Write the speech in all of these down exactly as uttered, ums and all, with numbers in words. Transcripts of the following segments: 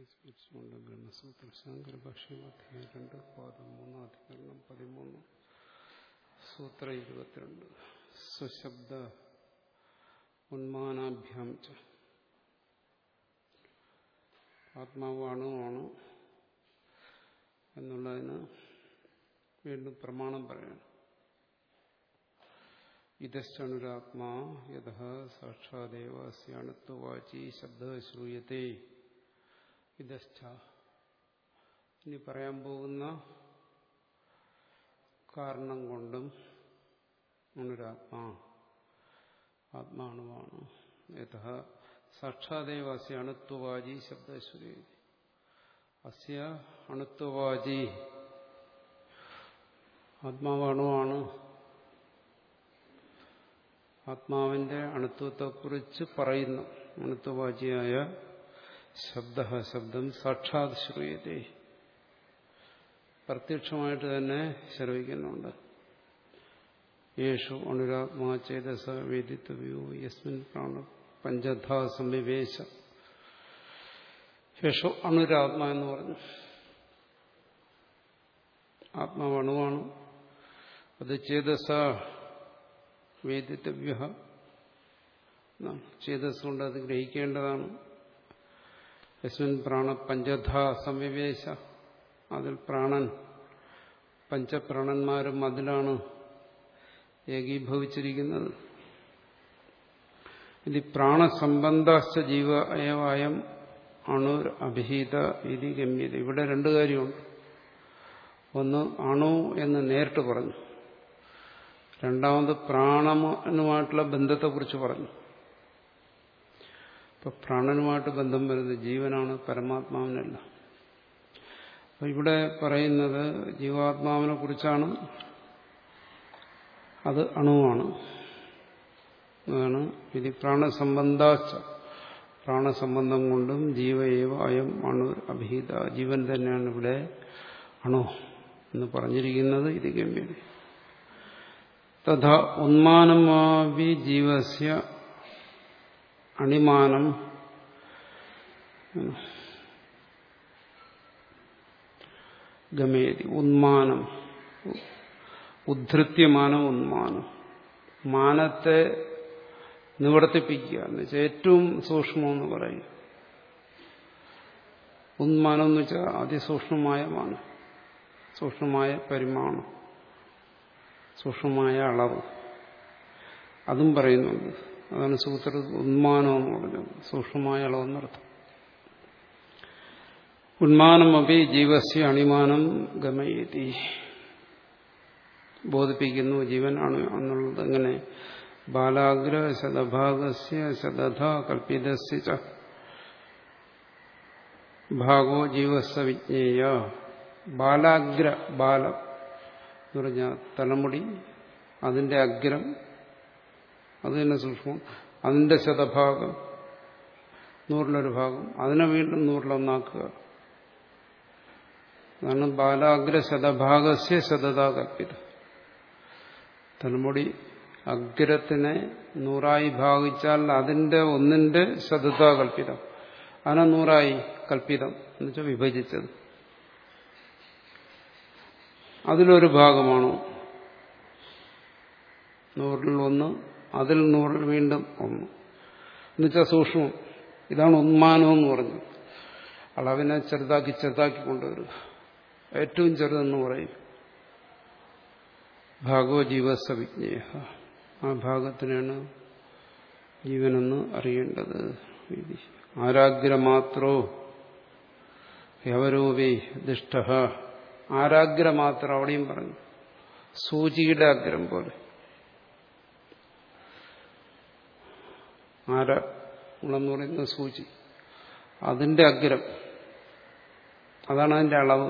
സ്മരിച്ചുകൊണ്ട് ബ്രഹ്മസൂത്ര ശങ്കര ഭാഷ്യമധ്യായം രണ്ട് പാദം മൂന്ന് അധികരണം പതിമൂന്ന് സൂത്ര ഇരുപത്തിരണ്ട് സ്വശബ്ദ ഉന്മാനാഭ്യാം ച ആത്മാവ് അണുവാണ് എന്നുള്ളതിന് വീണ്ടും പ്രമാണം പറയണം. ഇതശ്ചനുരാത്മാ യതഃ സാക്ഷാദേവ അസ്യാണത്വവാചി ശബ്ദ ശ്രൂയത്തെ. ഇതശ്ച ഇനി പറയാൻ പോകുന്ന കാരണം കൊണ്ടും അനുരാത്മാ ആത്മാണുവാണ്. യതഃ സാക്ഷാദേവ അസ്യ അണുത്വവാചി ശബ്ദ ശ്രൂയത്തെ. അസ്യ അണുത്വവാചി ആത്മാവാണുവാണ്. ആത്മാവിന്റെ അണുത്വത്തെക്കുറിച്ച് പറയുന്നു. അണുത്വവാചിയായ ശബ്ദ ശബ്ദം സാക്ഷാത് ശ്രൂയത്തെ, പ്രത്യക്ഷമായിട്ട് തന്നെ ശ്രവിക്കുന്നുണ്ട്. യേഷു അനുരാത്മാ ചേതസ വേദിത്വയോ യസ്മിൻ പ്രാണ പഞ്ചധാ സമ്മിവേശ. യേഷു അനുരാത്മാ എന്ന് പറഞ്ഞു. ആത്മാവ് അണുവാണ്. അത് ചേതസ വേദിത്തവ്യ, ചേതസ് കൊണ്ട് അത് ഗ്രഹിക്കേണ്ടതാണ്. യസ്മിൻ പ്രാണ പഞ്ചധാ സമ്മിവേശ, അതിൽ പ്രാണൻ പഞ്ചപ്രാണന്മാരും അതിലാണ് ഏകീഭവിച്ചിരിക്കുന്നത്. ഇത് പ്രാണസംബന്ധാശ്ച ജീവ അയവായം അണുർ അഭിഹിത ഇതി ഗമ്യത. ഇവിടെ രണ്ടു കാര്യമുണ്ട്. ഒന്ന് അണു എന്ന് നേരിട്ട് പറഞ്ഞു, രണ്ടാമത് പ്രാണനുമായിട്ടുള്ള ബന്ധത്തെക്കുറിച്ച് പറഞ്ഞു. ഇപ്പൊ പ്രാണനുമായിട്ട് ബന്ധം വരുന്നത് ജീവനാണ്, പരമാത്മാവിനല്ല. അപ്പൊ ഇവിടെ പറയുന്നത് ജീവാത്മാവിനെ കുറിച്ചാണ്. അത് അണുവാണ്. അതാണ് ഇത് പ്രാണസംബന്ധാശ്ച, പ്രാണസംബന്ധം കൊണ്ടും ജീവയേവ അയം അണു അഭിഹിത, ജീവൻ തന്നെയാണ് ഇവിടെ അണു എന്ന് പറഞ്ഞിരിക്കുന്നത്. ഇത് ഗമ്യത. തഥാ ഉന്മാനമാവി ജീവസ്യ അണിമാനം ഗമേതി. ഉന്മാനം ഉദ്ധൃത്യമാനം ഉന്മാനം, മാനത്തെ നിവർത്തിപ്പിക്കുക എന്ന് വെച്ചാൽ ഏറ്റവും സൂക്ഷ്മമെന്ന് പറയും. ഉന്മാനം എന്ന് വെച്ചാൽ അതിസൂക്ഷ്മമായ മാനം, സൂക്ഷ്മമായ പരിമാണം, സൂക്ഷ്മമായ അളവ്, അതും പറയുന്നുണ്ട്. അതാണ് സൂത്ര ഉന്മാനം എന്ന് പറഞ്ഞത്, സൂക്ഷ്മമായ അളവെന്നർത്ഥം. ഉന്മാനമപി ജീവസ്യ അണിമാനം ഗമയതി, ബോധിപ്പിക്കുന്നു ജീവൻ ആണ് എന്നുള്ളത്. എങ്ങനെ? ബാലാഗ്ര ശതഭാഗസ്യ ശതധ കൽപ്പിതസ്യ ച ഭാഗോ ജീവസ്യ വിജ്ഞേയ. ബാലാഗ്ര, ബാലം എന്ന് പറഞ്ഞാൽ തലമുടി, അതിന്റെ അഗ്രം, അത് തന്നെ സൂക്ഷ്മം. അതിന്റെ ശതഭാഗം, നൂറിലൊരു ഭാഗം, അതിനെ വീണ്ടും നൂറിലൊന്നാക്കുക. അതാണ് ബാലാഗ്ര ശതഭാഗസ്യ ശതത കൽപ്പിതം. തലമുടി അഗ്രത്തിനെ നൂറായി ഭാഗിച്ചാൽ അതിന്റെ ഒന്നിന്റെ ശതത കൽപ്പിതം, അതിനെ നൂറായി കൽപ്പിതം എന്ന് വെച്ചാൽ വിഭജിച്ചത്. അതിലൊരു ഭാഗമാണോ നൂറിൽ ഒന്ന്, അതിൽ നൂറിൽ വീണ്ടും ഒന്ന് എന്നുവെച്ചാൽ സൂക്ഷ്മം. ഇതാണ് ഉന്മാനം എന്ന് പറഞ്ഞു. അളവിനെ ചെറുതാക്കി ചെറുതാക്കി കൊണ്ടുവരിക. ഏറ്റവും ചെറുതെന്ന് പറയും ഭാഗോ ജീവസ്യ വിജ്ഞേയ. ആ ഭാഗത്തിനാണ് ജീവനെന്ന് അറിയേണ്ടത്. ആരാഗ്രമാത്രോ യവരോവേ ദിഷ്ട. ആരാഗ്രമാത്രം അവിടെയും പറഞ്ഞു, സൂചിയുടെ അഗ്രം പോലെ. ആര എന്ന് പറയുന്ന സൂചി, അതിന്റെ അഗ്രം, അതാണ് അതിന്റെ അളവ്.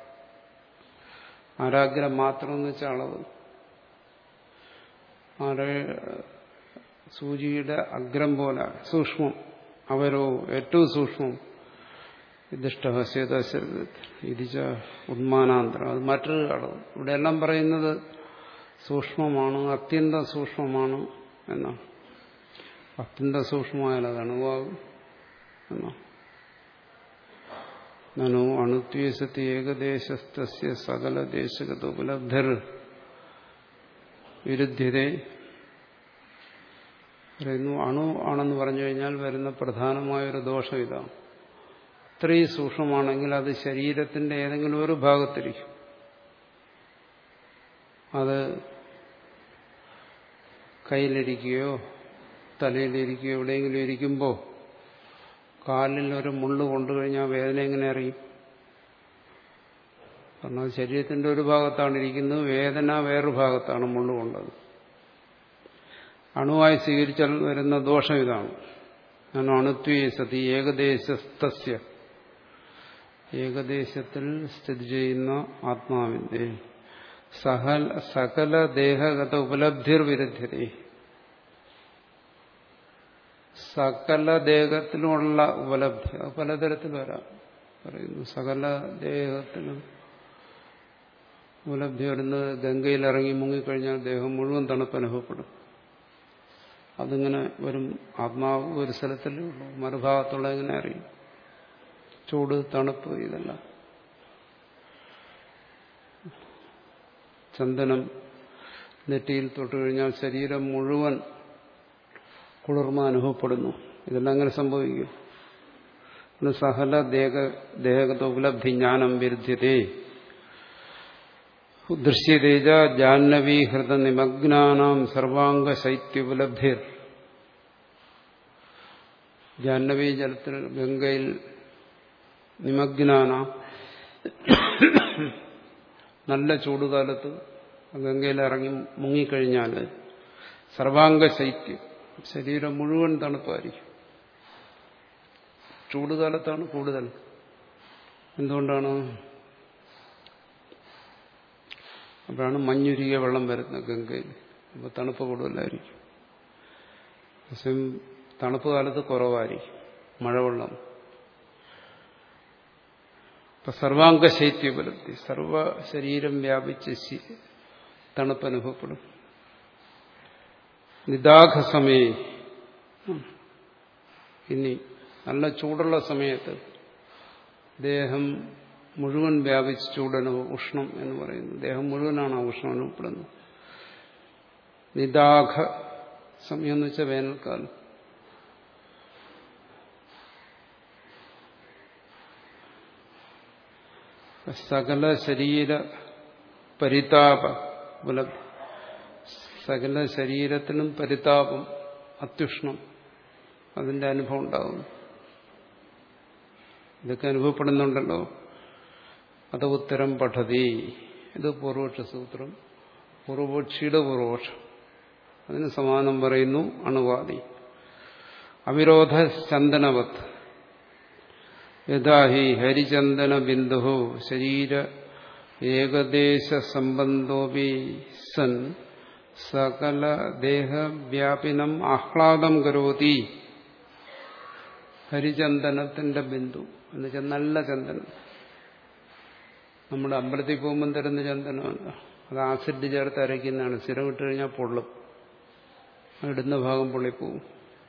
ആരാഗ്രം മാത്രം എന്ന് വെച്ചാൽ അളവ്. ആര സൂചിയുടെ അഗ്രം പോലെ സൂക്ഷ്മം. അവരോ ഏറ്റവും സൂക്ഷ്മം. ഇതിച്ച ഉന്മാനാന്തരം, അത് മറ്റൊരു അളവ്. ഇവിടെ എല്ലാം പറയുന്നത് സൂക്ഷ്മമാണ്, അത്യന്തം സൂക്ഷ്മമാണ് എന്നാണ്. അത്യന്തം സൂക്ഷ്മമായാൽ അത് അണുവാകും എന്നാണ്. നനു അണുത്വേസത്തി ഏകദേശസ്തസ്യ സകല ദേശഗത ഉപലബ്ധർ വിരുദ്ധ്യതേ. പറയുന്നു അണു ആണെന്ന് പറഞ്ഞു കഴിഞ്ഞാൽ വരുന്ന പ്രധാനമായൊരു ദോഷം ഇതാണ്. ഇത്രയും സൂക്ഷ്മമാണെങ്കിൽ അത് ശരീരത്തിന്റെ ഏതെങ്കിലും ഒരു ഭാഗത്തിരിക്കും. അത് കയ്യിലിരിക്കുകയോ തലയിലിരിക്കുകയോ എവിടെയെങ്കിലും ഇരിക്കുമ്പോൾ കാലിൽ ഒരു മുള്ളു കൊണ്ടു കഴിഞ്ഞാൽ വേദന എങ്ങനെ അറിയും? കാരണം അത് ശരീരത്തിന്റെ ഒരു ഭാഗത്താണ് ഇരിക്കുന്നത്, വേദന വേറൊരു ഭാഗത്താണ് മുള്ളു കൊണ്ടത്. അണുവായി സ്വീകരിച്ചാൽ വരുന്ന ദോഷം ഇതാണ്. ഞാൻ അണുത്വേ സതി ഏകദേശസ്തസ്യ, ഏകദേശത്തിൽ സ്ഥിതി ചെയ്യുന്ന ആത്മാവിന്റെ സകല സകല ദേഹഗത ഉപലബ്ധിർ വിരുദ്ധ്യത. സകല ദേഹത്തിലുമുള്ള ഉപലബ്ധി പലതരത്തിൽ വരാം. പറയുന്നു സകല ദേഹത്തിലും ഉപലബ്ധി വരുന്നത് ഗംഗയിൽ ഇറങ്ങി മുങ്ങിക്കഴിഞ്ഞാൽ ദേഹം മുഴുവൻ തണുപ്പ് അനുഭവപ്പെടും. അതിങ്ങനെ വരും. ആത്മാവ് ഒരു സ്ഥലത്തല്ലേ ഉള്ളൂ, മറുഭാഗത്തുള്ള എങ്ങനെ അറിയും? ചൂട് തണുപ്പ് ഇതെല്ലാം. ചന്ദനം നെറ്റിയിൽ തൊട്ട് കഴിഞ്ഞാൽ ശരീരം മുഴുവൻ കുളിർമ അനുഭവപ്പെടുന്നു. ഇതെല്ലാം അങ്ങനെ സംഭവിക്കും. സകല ദേഹ ദേഹഗത ഉപലബ്ധി ജ്ഞാനം വിരുദ്ധ്യതേ ദൃശ്യതേജ ജാഹ്നവീഹൃത നിമഗ്നാനാം സർവാംഗ ശൈത്യുപലബ്ധിർ. ജാഹ്നവീ ജലത്തിൽ ഗംഗയിൽ നിമഗ്നാന, നല്ല ചൂടുകാലത്ത് ഗംഗയിൽ ഇറങ്ങി മുങ്ങിക്കഴിഞ്ഞാൽ സർവാംഗ ശൈത്യം, ശരീരം മുഴുവൻ തണുപ്പായിരിക്കും. ചൂടുകാലത്താണ് കൂടുതൽ. എന്തുകൊണ്ടാണ്? അപ്പോഴാണ് മഞ്ഞുരുകിയ വെള്ളം വരുന്നത് ഗംഗയിൽ. അപ്പോൾ തണുപ്പ് കൂടുതലായിരിക്കും. പക്ഷേ തണുപ്പ് കാലത്ത് കുറവായിരിക്കും മഴവെള്ളം. ഇപ്പൊ സർവാംഗ ശൈത്യോപലബ്ധി, സർവ ശരീരം വ്യാപിച്ച് തണുപ്പ് അനുഭവപ്പെടും. നിദാഘ സമയേ, ഇനി നല്ല ചൂടുള്ള സമയത്ത് ദേഹം മുഴുവൻ വ്യാപിച്ച് ചൂടനുഭവം, ഉഷ്ണം എന്ന് പറയുന്നു. ദേഹം മുഴുവനാണ് ആ ഉഷ്ണം അനുഭവപ്പെടുന്നത്. നിദാഘ സമയം എന്ന് വെച്ചാൽ വേനൽക്കാലം. സകല ശരീര പരിതാപ ഉപലബ്ധി, സകല ശരീരത്തിനും പരിതാപം, അത്യുഷ്ണം, അതിന്റെ അനുഭവം ഉണ്ടാകുന്നു. ഇതൊക്കെ അനുഭവപ്പെടുന്നുണ്ടല്ലോ. അത് ഉത്തരം പഠതി. ഇത് പൂർവപക്ഷ സൂത്രം, പൂർവപക്ഷിയുടെ പൂർവപക്ഷം. അതിന് സമാനം പറയുന്നു അണുവാദി. അവിരോധ ചന്ദനവത് യഥാ ഹി ഹരിചന്ദന ബിന്ദു ശരീര ഏകദേശ സംബന്ധോപി സൻ സകല ദേഹവ്യാപിനം ആഹ്ലാദം കരോതി. ഹരിചന്ദനത്തിന്റെ ബിന്ദു എന്ന് വെച്ചാൽ നല്ല ചന്ദനം. നമ്മുടെ അമ്പലത്തിൽ പോകുമ്പം തരുന്ന ചന്ദനമല്ല, അത് ആസിഡ് ചേർത്ത് അരയ്ക്കുന്നതാണ്. സ്ഥിരം ഇട്ട് കഴിഞ്ഞാൽ പൊള്ളും, ഇടുന്ന ഭാഗം പൊള്ളിപ്പോവും.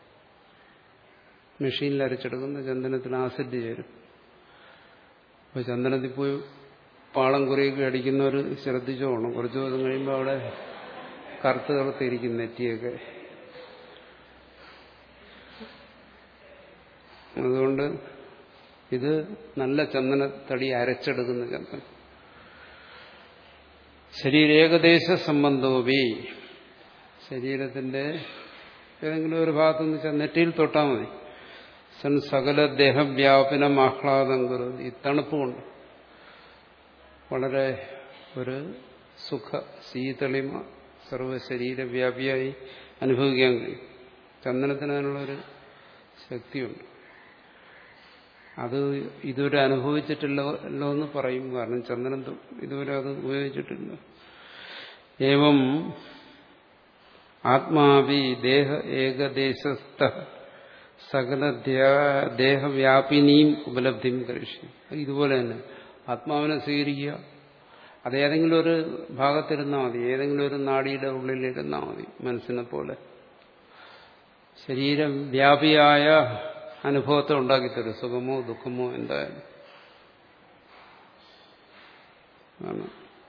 മെഷീനിൽ അരച്ചെടുക്കുന്ന ചന്ദനത്തിന് ആസിഡ് ചേരും. അപ്പൊ ചന്ദനത്തിൽ പോയി പാളം കുറിയൊക്കെ അടിക്കുന്നവർ ശ്രദ്ധിച്ചോണം. കുറച്ചു ദിവസം കഴിയുമ്പോൾ അവിടെ കറുത്ത് കറുത്തിരിക്കും നെറ്റിയൊക്കെ. അതുകൊണ്ട് ഇത് നല്ല ചന്ദനത്തടി അരച്ചെടുക്കുന്ന ചന്ദനം. ശരീരേകദേശ സംബന്ധോപി, ശരീരത്തിന്റെ ഏതെങ്കിലും ഒരു ഭാഗത്തുനിന്ന് വെച്ചാൽ നെറ്റിയിൽ തൊട്ടാൽ മതി. സൻ സകല ദേഹവ്യാപനം ആഹ്ലാദം കരുതി, ഈ തണുപ്പ് കൊണ്ട് വളരെ ഒരു സുഖ ശീതളിമ സർവശരീരവ്യാപിയായി അനുഭവിക്കാൻ കഴിയും. ചന്ദനത്തിന് അതിനുള്ളൊരു ശക്തിയുണ്ട്. അത് ഇതുവരെ അനുഭവിച്ചിട്ടില്ലല്ലോ എന്ന് പറയും. കാരണം ചന്ദനം ഇതുവരെ അത് ഉപയോഗിച്ചിട്ടില്ല. ഏവം ആത്മാവി ദേഹ ഏകദേശസ്ഥ സകല ദേഹവ്യാപിനിയും ഉപലബ്ധിയും കഴിച്ചു. ഇതുപോലെ തന്നെ ആത്മാവിനെ സ്വീകരിക്കുക. അത് ഏതെങ്കിലും ഒരു ഭാഗത്തിരുന്നാൽ മതി, ഏതെങ്കിലും ഒരു നാഡിയുടെ ഉള്ളിലിരുന്നാൽ മതി. മനസ്സിനെ പോലെ ശരീരം വ്യാപിയായ അനുഭവത്തെ ഉണ്ടാക്കിത്തരും. സുഖമോ ദുഃഖമോ എന്തായാലും ആണ്.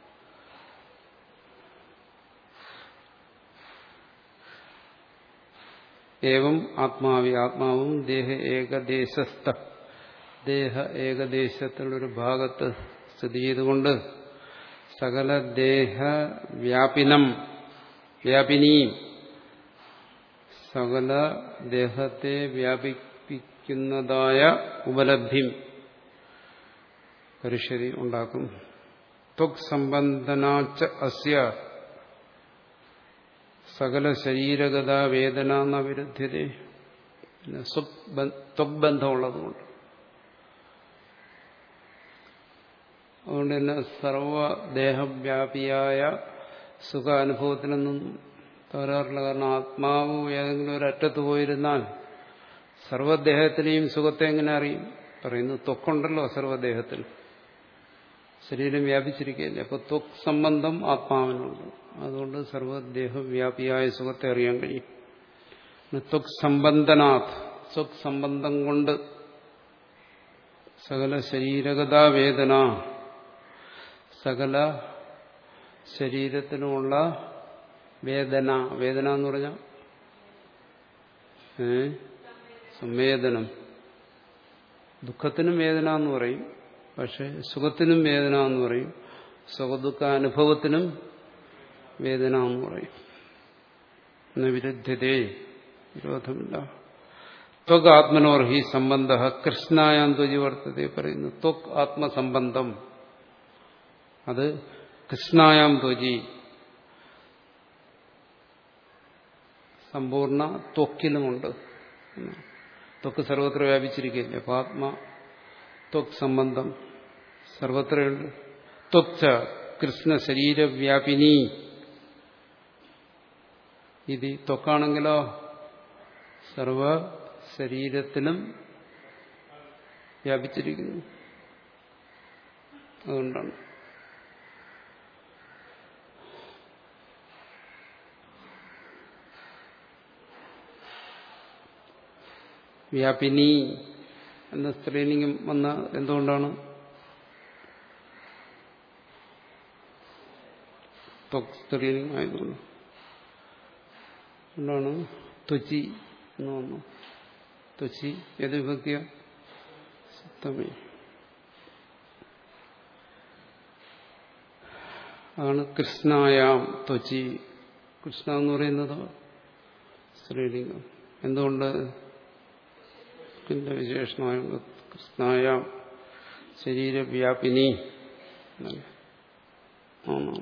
ഏവം ആത്മാവി ആത്മാവും ദേഹ ഏകദേശസ്ഥ ദേഹ ഏകദേശത്തിലൊരു ഭാഗത്ത് സ്ഥിതി ചെയ്തുകൊണ്ട് സകല ദേഹ വ്യാപിനം വ്യാപിനീം സകല ദേഹത്തെ വ്യാപിപ്പിക്കുന്നതായ ഉപലബ്ധി പരിഷരി ഉണ്ടാക്കും. ത്വക് സംബന്ധനാച്ച അസ്യ സകല ശരീരഗത വേദന എന്ന വിരുദ്ധ്യത ത്വക്ബന്ധമുള്ളതുകൊണ്ട് അതുകൊണ്ട് തന്നെ സർവദേഹവ്യാപിയായ സുഖ അനുഭവത്തിനൊന്നും തകരാറില്ല. കാരണം ആത്മാവ് ഏതെങ്കിലും ഒരു അറ്റത്ത് പോയിരുന്നാൽ സർവദേഹത്തിനെയും സുഖത്തെ എങ്ങനെ അറിയും? പറയുന്നു ത്വക്കുണ്ടല്ലോ സർവദേഹത്തിൽ, ശരീരം വ്യാപിച്ചിരിക്കുകയല്ലേ. അപ്പൊ ത്വക് സംബന്ധം ആത്മാവിനുണ്ട്. അതുകൊണ്ട് സർവദേഹവ്യാപിയായ സുഖത്തെ അറിയാൻ കഴിയും. ത്വക് സംബന്ധനാഥ് ത്വക് സംബന്ധം കൊണ്ട് സകല ശരീരഗത വേദന സകല ശരീരത്തിനുമുള്ള വേദന. വേദന എന്ന് പറഞ്ഞാൽ ഏ സംവേദനം. ദുഃഖത്തിനും വേദന എന്ന് പറയും, പക്ഷെ സുഖത്തിനും വേദന എന്ന് പറയും, സുഖദുഃഖ അനുഭവത്തിനും വേദന എന്ന് പറയും. എന്ന വിരുദ്ധതേ വിരോധമില്ല. ത്വക് ആത്മനോർഹി സംബന്ധ കൃഷ്ണായാം ത്വജി വർത്തതേ പറയുന്നു. ത്വക് ആത്മസംബന്ധം അത് കൃഷ്ണായാം ത്വജി സമ്പൂർണ്ണ ത്വക്കിലുമുണ്ട്. ത്വക്ക് സർവത്ര വ്യാപിച്ചിരിക്കുകയില്ലേ. അപ്പൊ ആത്മ ത്വക് സംബന്ധം സർവത്രയുണ്ട്. ത്വക്ച കൃഷ്ണ ശരീരവ്യാപിനി ഇത് ത്വക്കാണെങ്കിലോ സർവ ശരീരത്തിലും വ്യാപിച്ചിരിക്കുന്നു. അതുകൊണ്ടാണ് വ്യാപിനി എന്ന സ്ത്രീലിംഗം വന്ന എന്തുകൊണ്ടാണ്? ത്വക് സ്ത്രീലിംഗം ആയതുകൊണ്ട്. അതുകൊണ്ടാണ് ത്വചി എന്ന് വന്നു. ത്വചി ഏത് വിഭക്തിയ? സപ്തമി. അതാണ് കൃഷ്ണായാം ത്വചി. കൃഷ്ണ എന്ന് പറയുന്നത് സ്ത്രീലിംഗം. എന്തുകൊണ്ട്? വിശേഷണമായ കൃഷ്ണായാം ശരീരവ്യാപിനി ആണ്.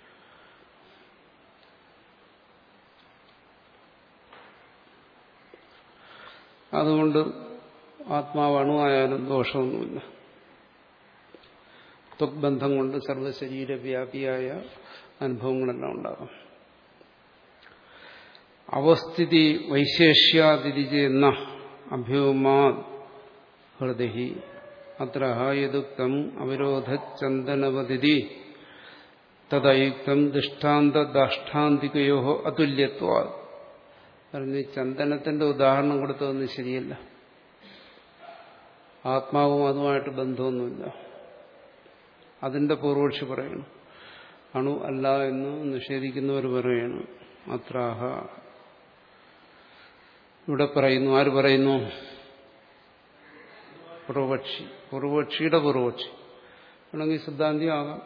അതുകൊണ്ട് ആത്മാവ് അണുവായാലും ദോഷമൊന്നുമില്ല. ത്വക്ബന്ധം കൊണ്ട് സർവശരീരവ്യാപിയായ അനുഭവങ്ങളെല്ലാം ഉണ്ടാകും. അവസ്ഥിതി വൈശേഷ്യാതിരിചെന്ന അഭ്യൂമാ ഹൃദി അത്ര യദുക്തം അവരോധചന്ദനവതി തദയുക്തം ദൃഷ്ടാന്തദാഷ്ടാന്തികയോ അതുല്യത്വാ. പറഞ്ഞ് ചന്ദനത്തിന്റെ ഉദാഹരണം കൊടുത്തതൊന്നും ശരിയല്ല. ആത്മാവും അതുമായിട്ട് ബന്ധമൊന്നുമില്ല. അതിന്റെ പൂർവക്ഷി പറയണം. അണു അല്ല എന്ന് നിഷേധിക്കുന്നവർ പറയണം. അത്രാഹ ഇവിടെ പറയുന്നു. ആര് പറയുന്നു? പൂർവക്ഷി. പൂർവക്ഷിയുടെ പൂർവക്ഷി ആണെങ്കിൽ സിദ്ധാന്തി ആകാം.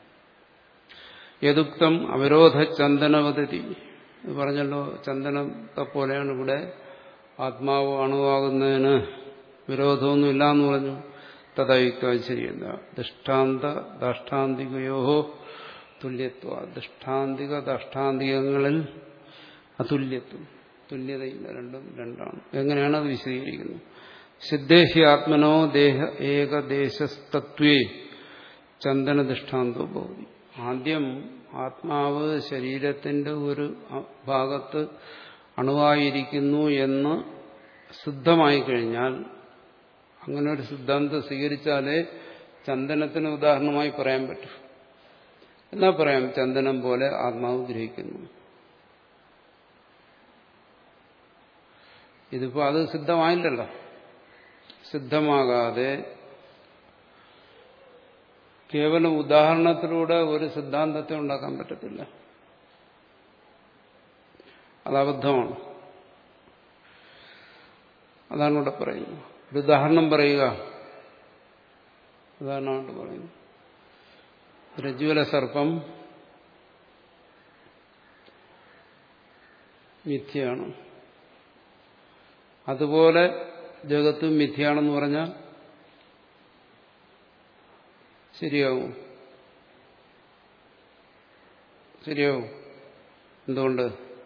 യദുക്തം അവരോധ ചന്ദനവതി പറഞ്ഞല്ലോ. ചന്ദനത്തെ പോലെയാണ് ഇവിടെ ആത്മാവ് അണുവാകുന്നതിന് വിരോധമൊന്നുമില്ല എന്ന് പറഞ്ഞു. തദയുക്തം ശരിയല്ല. ദൃഷ്ടാന്ത ദാഷ്ടാന്തികയോ തുല്യത്വ. ദൃഷ്ടാന്തിക ദാഷ്ടാന്തികങ്ങളിൽ അതുല്യത്വം, തുല്യതയില്ല. രണ്ടും രണ്ടാണ്. എങ്ങനെയാണ് അത് വിശദീകരിക്കുന്നത്? സിദ്ധേഹി ആത്മനോ ദേഹ ഏകദേശസ്തത്വേ ചന്ദന ദൃഷ്ടാന്തോ ഭവതി. ആദ്യം ആത്മാവ് ശരീരത്തിന്റെ ഒരു ഭാഗത്ത് അണുവായിരിക്കുന്നു എന്ന് സിദ്ധമായി കഴിഞ്ഞാൽ, അങ്ങനെ ഒരു സിദ്ധാന്തം സ്വീകരിച്ചാലേ ചന്ദനത്തിന് ഉദാഹരണമായി പറയാൻ പറ്റും. എന്നാ പറയാം ചന്ദനം പോലെ ആത്മാവ് ഗ്രഹിക്കുന്നു. ഇതിപ്പോ അത് സിദ്ധമായില്ലല്ലോ. സിദ്ധമാകാതെ കേവലം ഉദാഹരണത്തിലൂടെ ഒരു സിദ്ധാന്തത്തെ ഉണ്ടാക്കാൻ പറ്റത്തില്ല. അത് അബദ്ധമാണ്. അതാണ് ഇവിടെ പറയുന്നത്. ഒരു ഉദാഹരണം പറയുക. ഉദാഹരണമായിട്ട് പറയുന്നു, രജ്ജുവിലെ സർപ്പം മിഥ്യയാണ്, അതുപോലെ ജഗത്തും മിഥ്യയാണെന്ന് പറഞ്ഞാൽ ശരിയാവും? ശരിയാവും. എന്തുകൊണ്ട്?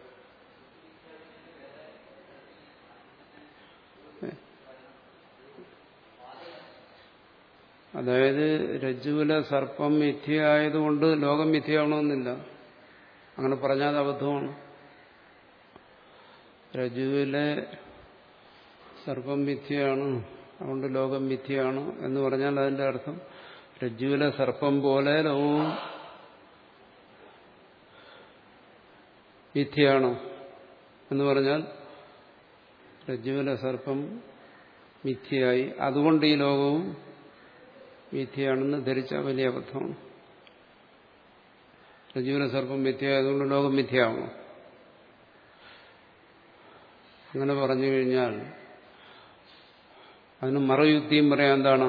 അതായത് രജ്ജുവിലെ സർപ്പം മിഥ്യയായതുകൊണ്ട് ലോകം മിഥ്യയാവണമെന്നില്ല. അങ്ങനെ പറഞ്ഞാൽ അബദ്ധമാണ്. രജ്ജുവിലെ സർപ്പം മിഥ്യയാണ്, അതുകൊണ്ട് ലോകം മിഥ്യയാണ് എന്ന് പറഞ്ഞാൽ അതിന്റെ അർത്ഥം രജ്ജുവിലെ സർപ്പം പോലെ ലോകവും മിഥ്യയാണ് എന്ന് പറഞ്ഞാൽ രജ്ജുവിലെ സർപ്പം മിഥ്യയായി, അതുകൊണ്ട് ഈ ലോകവും മിഥ്യയാണെന്ന് ധരിച്ച വലിയ അബദ്ധമാണ്. രജ്ജുവിലെ സർപ്പം മിഥ്യയായതുകൊണ്ട് ലോകം മിഥ്യയാവണം. അങ്ങനെ പറഞ്ഞു കഴിഞ്ഞാൽ അതിന് മറുയുക്തിയും പറയാം. എന്താണ്?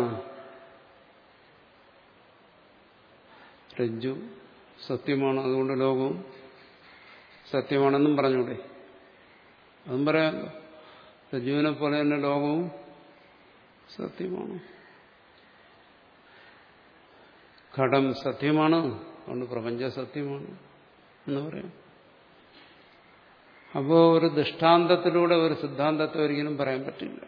രജ്ജു സത്യമാണ്, അതുകൊണ്ട് ലോകവും സത്യമാണെന്നും പറഞ്ഞൂടെ? അതും പറയാമല്ലോ. രജ്ജുവിനെ പോലെ തന്നെ ലോകവും സത്യമാണ്. ഘടം സത്യമാണ്, അതുകൊണ്ട് പ്രപഞ്ച സത്യമാണ് എന്ന് പറയാം. അപ്പോൾ ഒരു ദൃഷ്ടാന്തത്തിലൂടെ ഒരു സിദ്ധാന്തത്തെ ഒരിക്കലും പറയാൻ പറ്റില്ല.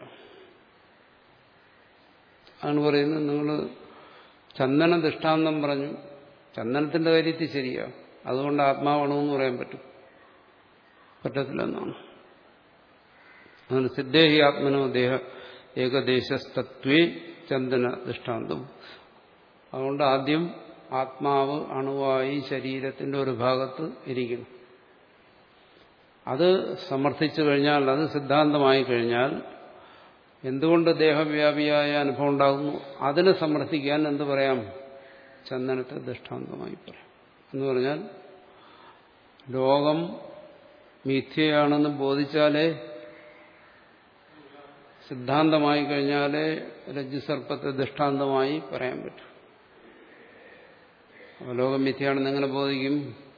അതാണ് പറയുന്നത്. നിങ്ങൾ ചന്ദന ദൃഷ്ടാന്തം പറഞ്ഞു, ചന്ദനത്തിന്റെ കാര്യത്തിൽ ശരിയാ, അതുകൊണ്ട് ആത്മാവാണെന്ന് പറയാൻ പറ്റും? പറ്റത്തില്ലെന്നാണ്. അതുകൊണ്ട് സിദ്ധേഹി ആത്മനോ ദേഹ ഏകദേശസ്തത്വേ ചന്ദന ദൃഷ്ടാന്തം. അതുകൊണ്ട് ആദ്യം ആത്മാവ് അണുവായി ശരീരത്തിന്റെ ഒരു ഭാഗത്ത് ഇരിക്കണം. അത് സമർത്ഥിച്ചു കഴിഞ്ഞാൽ, അത് സിദ്ധാന്തമായി കഴിഞ്ഞാൽ, എന്തുകൊണ്ട് ദേഹവ്യാപിയായ അനുഭവം ഉണ്ടാകുന്നു അതിനെ സമർത്ഥിക്കാൻ എന്ത് പറയാം? ചന്ദനത്തെ ദൃഷ്ടാന്തമായി പറയാം. എന്ന് പറഞ്ഞാൽ ലോകം മിഥ്യയാണെന്ന് ബോധിച്ചാലേ, സിദ്ധാന്തമായി കഴിഞ്ഞാലേ രജ്ജുസർപ്പത്തെ ദൃഷ്ടാന്തമായി പറയാൻ പറ്റും. അപ്പോൾ ലോകം മിഥ്യയാണെന്ന് എങ്ങനെ ബോധിക്കും?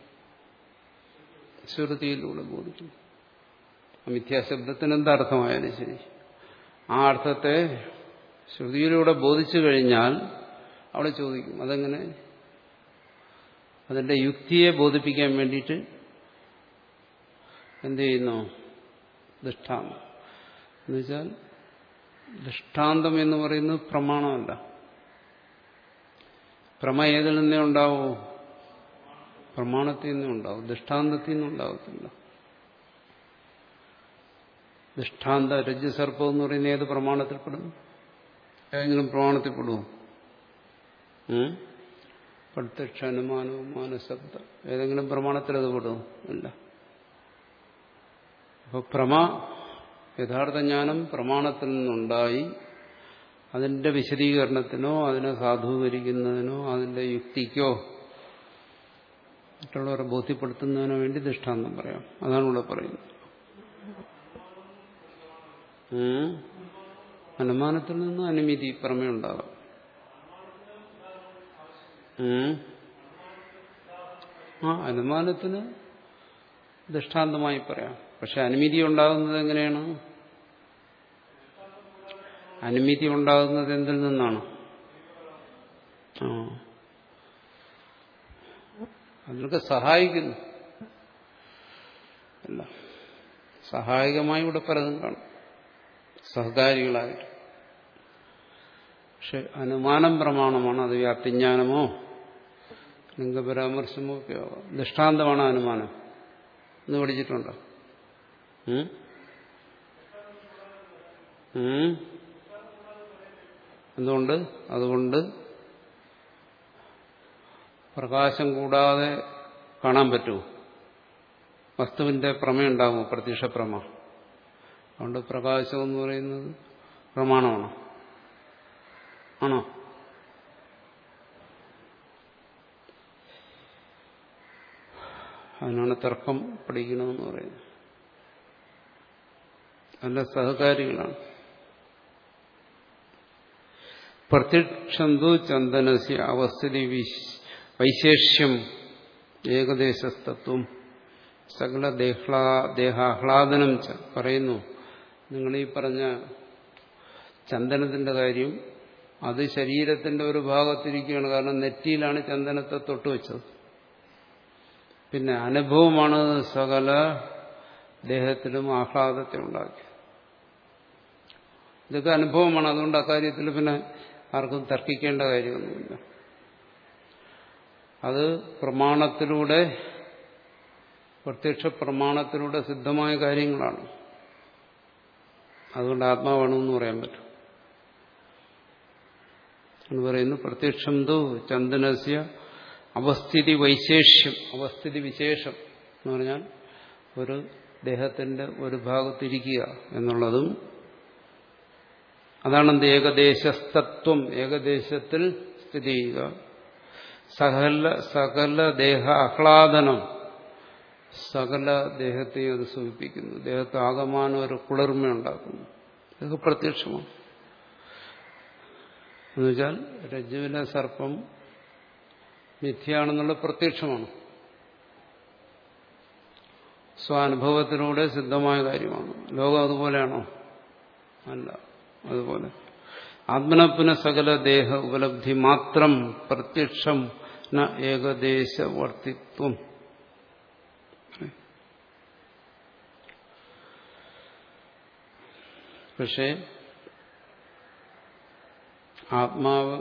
ശ്രുതിയിലൂടെ ബോധിക്കും. മിഥ്യാശബ്ദത്തിന് എന്തർത്ഥമായാലും ശരി, ആ അർത്ഥത്തെ ശ്രുതിയിലൂടെ ബോധിച്ചു കഴിഞ്ഞാൽ അവിടെ ചോദിക്കും, അതെങ്ങനെ? അതിന്റെ യുക്തിയെ ബോധിപ്പിക്കാൻ വേണ്ടിയിട്ട് എന്ത് ചെയ്യുന്നു? ദൃഷ്ടാന്തം. എന്നുവെച്ചാൽ ദൃഷ്ടാന്തം എന്ന് പറയുന്നത് പ്രമാണമല്ല. പ്രമ ഏതിൽ നിന്നേ ഉണ്ടാവൂ? പ്രമാണത്തിൽ നിന്നേ ഉണ്ടാവും, ദൃഷ്ടാന്തത്തിൽ നിന്നും ഉണ്ടാകത്തില്ല. ദൃഷ്ടാന്ത രജ്ജുസർപ്പം എന്ന് പറയുന്നത് ഏത് പ്രമാണത്തിൽപ്പെടും? ഏതെങ്കിലും പ്രമാണത്തിൽപ്പെടുമോ? പ്രത്യക്ഷ അനുമാനവും മാനശബ്ദ ഏതെങ്കിലും പ്രമാണത്തിൽ അത് പെടുമോ? ഇല്ല. അപ്പോൾ പ്രമ, യഥാർത്ഥ ജ്ഞാനം പ്രമാണത്തിൽ നിന്നുണ്ടായി, അതിന്റെ വിശദീകരണത്തിനോ അതിനെ സാധൂകരിക്കുന്നതിനോ അതിന്റെ യുക്തിക്കോ മറ്റുള്ളവരെ ബോധ്യപ്പെടുത്തുന്നതിനോ വേണ്ടി ദൃഷ്ടാന്തം പറയാം. അതാണ് ഇവിടെ പറയുന്നത്. അനുമാനത്തിൽ നിന്ന് അനുമതി പ്രമേയുണ്ടാകാം. ആ അനുമാനത്തിന് ദൃഷ്ടാന്തമായി പറയാം. പക്ഷെ അനുമതി ഉണ്ടാകുന്നത് എങ്ങനെയാണ്? അനുമതി ഉണ്ടാകുന്നത് എന്തിൽ നിന്നാണ്? ആ അതിനൊക്കെ സഹായിക്കുന്നു. അല്ല, സഹായകമായി ഇവിടെ പലതും കാണും, സഹകാരികളായിട്ട്. പക്ഷെ അനുമാനം പ്രമാണമാണ്. അത് വ്യാപ്തിജ്ഞാനമോ ലിംഗപരാമർശമോ ഒക്കെ ആവാം. ദൃഷ്ടാന്തമാണ് അനുമാനം എന്ന് പഠിച്ചിട്ടുണ്ടോ? എന്തുകൊണ്ട്? അതുകൊണ്ട് പ്രകാശം കൂടാതെ കാണാൻ പറ്റുമോ? വസ്തുവിന്റെ പ്രമേയം ഉണ്ടാകുമോ? പ്രത്യക്ഷ പ്രമ. അതുകൊണ്ട് പ്രകാശം എന്ന് പറയുന്നത് പ്രമാണമാണോ? ആണോ? അതിനാണ് തർക്കം പഠിക്കണമെന്ന് പറയുന്നത്. നല്ല സഹകാരികളാണ്. പ്രത്യക്ഷന്തു ചന്ദനസ്യ അവസ്ഥിതി വൈശേഷ്യം ഏകദേശസ്തത്വം സകല ദേഹാഹ്ലാദനം പറയുന്നു. നിങ്ങൾ ഈ പറഞ്ഞ ചന്ദനത്തിന്റെ കാര്യം അത് ശരീരത്തിന്റെ ഒരു ഭാഗത്തിരിക്കുകയാണ്. കാരണം നെറ്റിയിലാണ് ചന്ദനത്തെ തൊട്ടുവെച്ചത്. പിന്നെ അനുഭവമാണ് സകല ദേഹത്തിലും ആഹ്ലാദത്തെ ഉണ്ടാക്കി. ഇതൊക്കെ അനുഭവമാണ്. അതുകൊണ്ട് അക്കാര്യത്തിൽ പിന്നെ ആർക്കും തർക്കിക്കേണ്ട കാര്യമൊന്നുമില്ല. അത് പ്രമാണത്തിലൂടെ, പ്രത്യക്ഷ പ്രമാണത്തിലൂടെ സിദ്ധമായ കാര്യങ്ങളാണ്. അതുകൊണ്ട് ആത്മാവാണെന്ന് പറയാൻ പറ്റും എന്ന് പറയുന്നു. പ്രത്യക്ഷം തു ചന്ദനസ്യ അവസ്ഥിതി വൈശേഷ്യം, അവസ്ഥിതി വിശേഷം എന്ന് പറഞ്ഞാൽ ഒരു ദേഹത്തിന്റെ ഒരു ഭാഗത്തിരിക്കുക എന്നുള്ളതും അതാണെന്ത് ഏകദേശസ്തത്വം, ഏകദേശത്തിൽ സ്ഥിതി ചെയ്യുക. സകല സകല ദേഹ ആഹ്ലാദനം, സകല ദേഹത്തെയും അത് സൂചിപ്പിക്കുന്നു. ദേഹത്ത് ആകമാനം ഒരു കുളിർമയുണ്ടാക്കുന്നു. ഇതൊക്കെ പ്രത്യക്ഷമാണ്. എന്നുവെച്ചാൽ രജ്ജുവിലെ സർപ്പം മിഥ്യയാണെന്നുള്ള പ്രത്യക്ഷമാണ്. സ്വാനുഭവത്തിലൂടെ സിദ്ധമായ കാര്യമാണ്. ലോകം അതുപോലെയാണോ? അല്ല. അതുപോലെ ആത്മനപ്പുന സകല ദേഹ ഉപലബ്ധി മാത്രം പ്രത്യക്ഷം ന ഏകദേശവർത്തിത്വം. പക്ഷേ ആത്മാവ്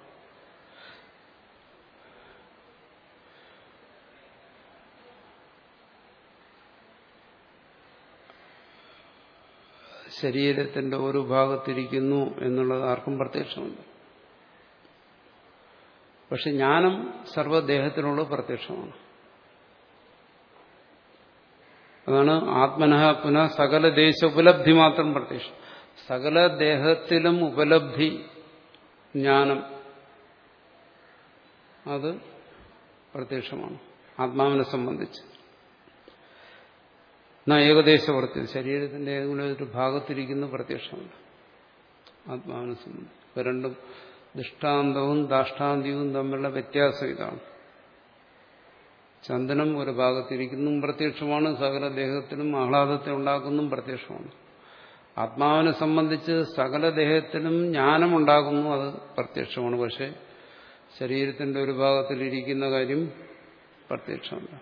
ശരീരത്തിന്റെ ഒരു ഭാഗത്തിരിക്കുന്നു എന്നുള്ളത് ആർക്കും പ്രത്യക്ഷമല്ല. പക്ഷെ ജ്ഞാനം സർവ്വദേഹത്തിനുള്ള പ്രത്യക്ഷമാണ്. അതാണ് ആത്മനഃ പുനഃ സകല ദേശ ഉപലബ്ധി മാത്രം പ്രത്യക്ഷം. സകല ദേഹത്തിലും ഉപലബ്ധി ജ്ഞാനം അത് പ്രത്യക്ഷമാണ് ആത്മാവിനെ സംബന്ധിച്ച്. എന്നാ ഏകദേശവർത്തി ശരീരത്തിന്റെ ഏതെങ്കിലും ഒരു ഭാഗത്തിരിക്കുന്ന പ്രത്യക്ഷമല്ല ആത്മാവിനെ സംബന്ധിച്ച്. ഇപ്പൊ രണ്ടും ദൃഷ്ടാന്തവും ദാഷ്ടാന്തികവും തമ്മിലുള്ള വ്യത്യാസം ഇതാണ്. ചന്ദനം ഒരു ഭാഗത്തിരിക്കുന്നതും പ്രത്യക്ഷമാണ്, സകല ദേഹത്തിലും ആഹ്ലാദത്തെ ഉണ്ടാക്കുന്നതും പ്രത്യക്ഷമാണ്. ആത്മാവിനെ സംബന്ധിച്ച് സകല ദേഹത്തിലും ജ്ഞാനമുണ്ടാകുന്നു, അത് പ്രത്യക്ഷമാണ്. പക്ഷെ ശരീരത്തിന്റെ ഒരു ഭാഗത്തിലിരിക്കുന്ന കാര്യം പ്രത്യക്ഷമല്ല.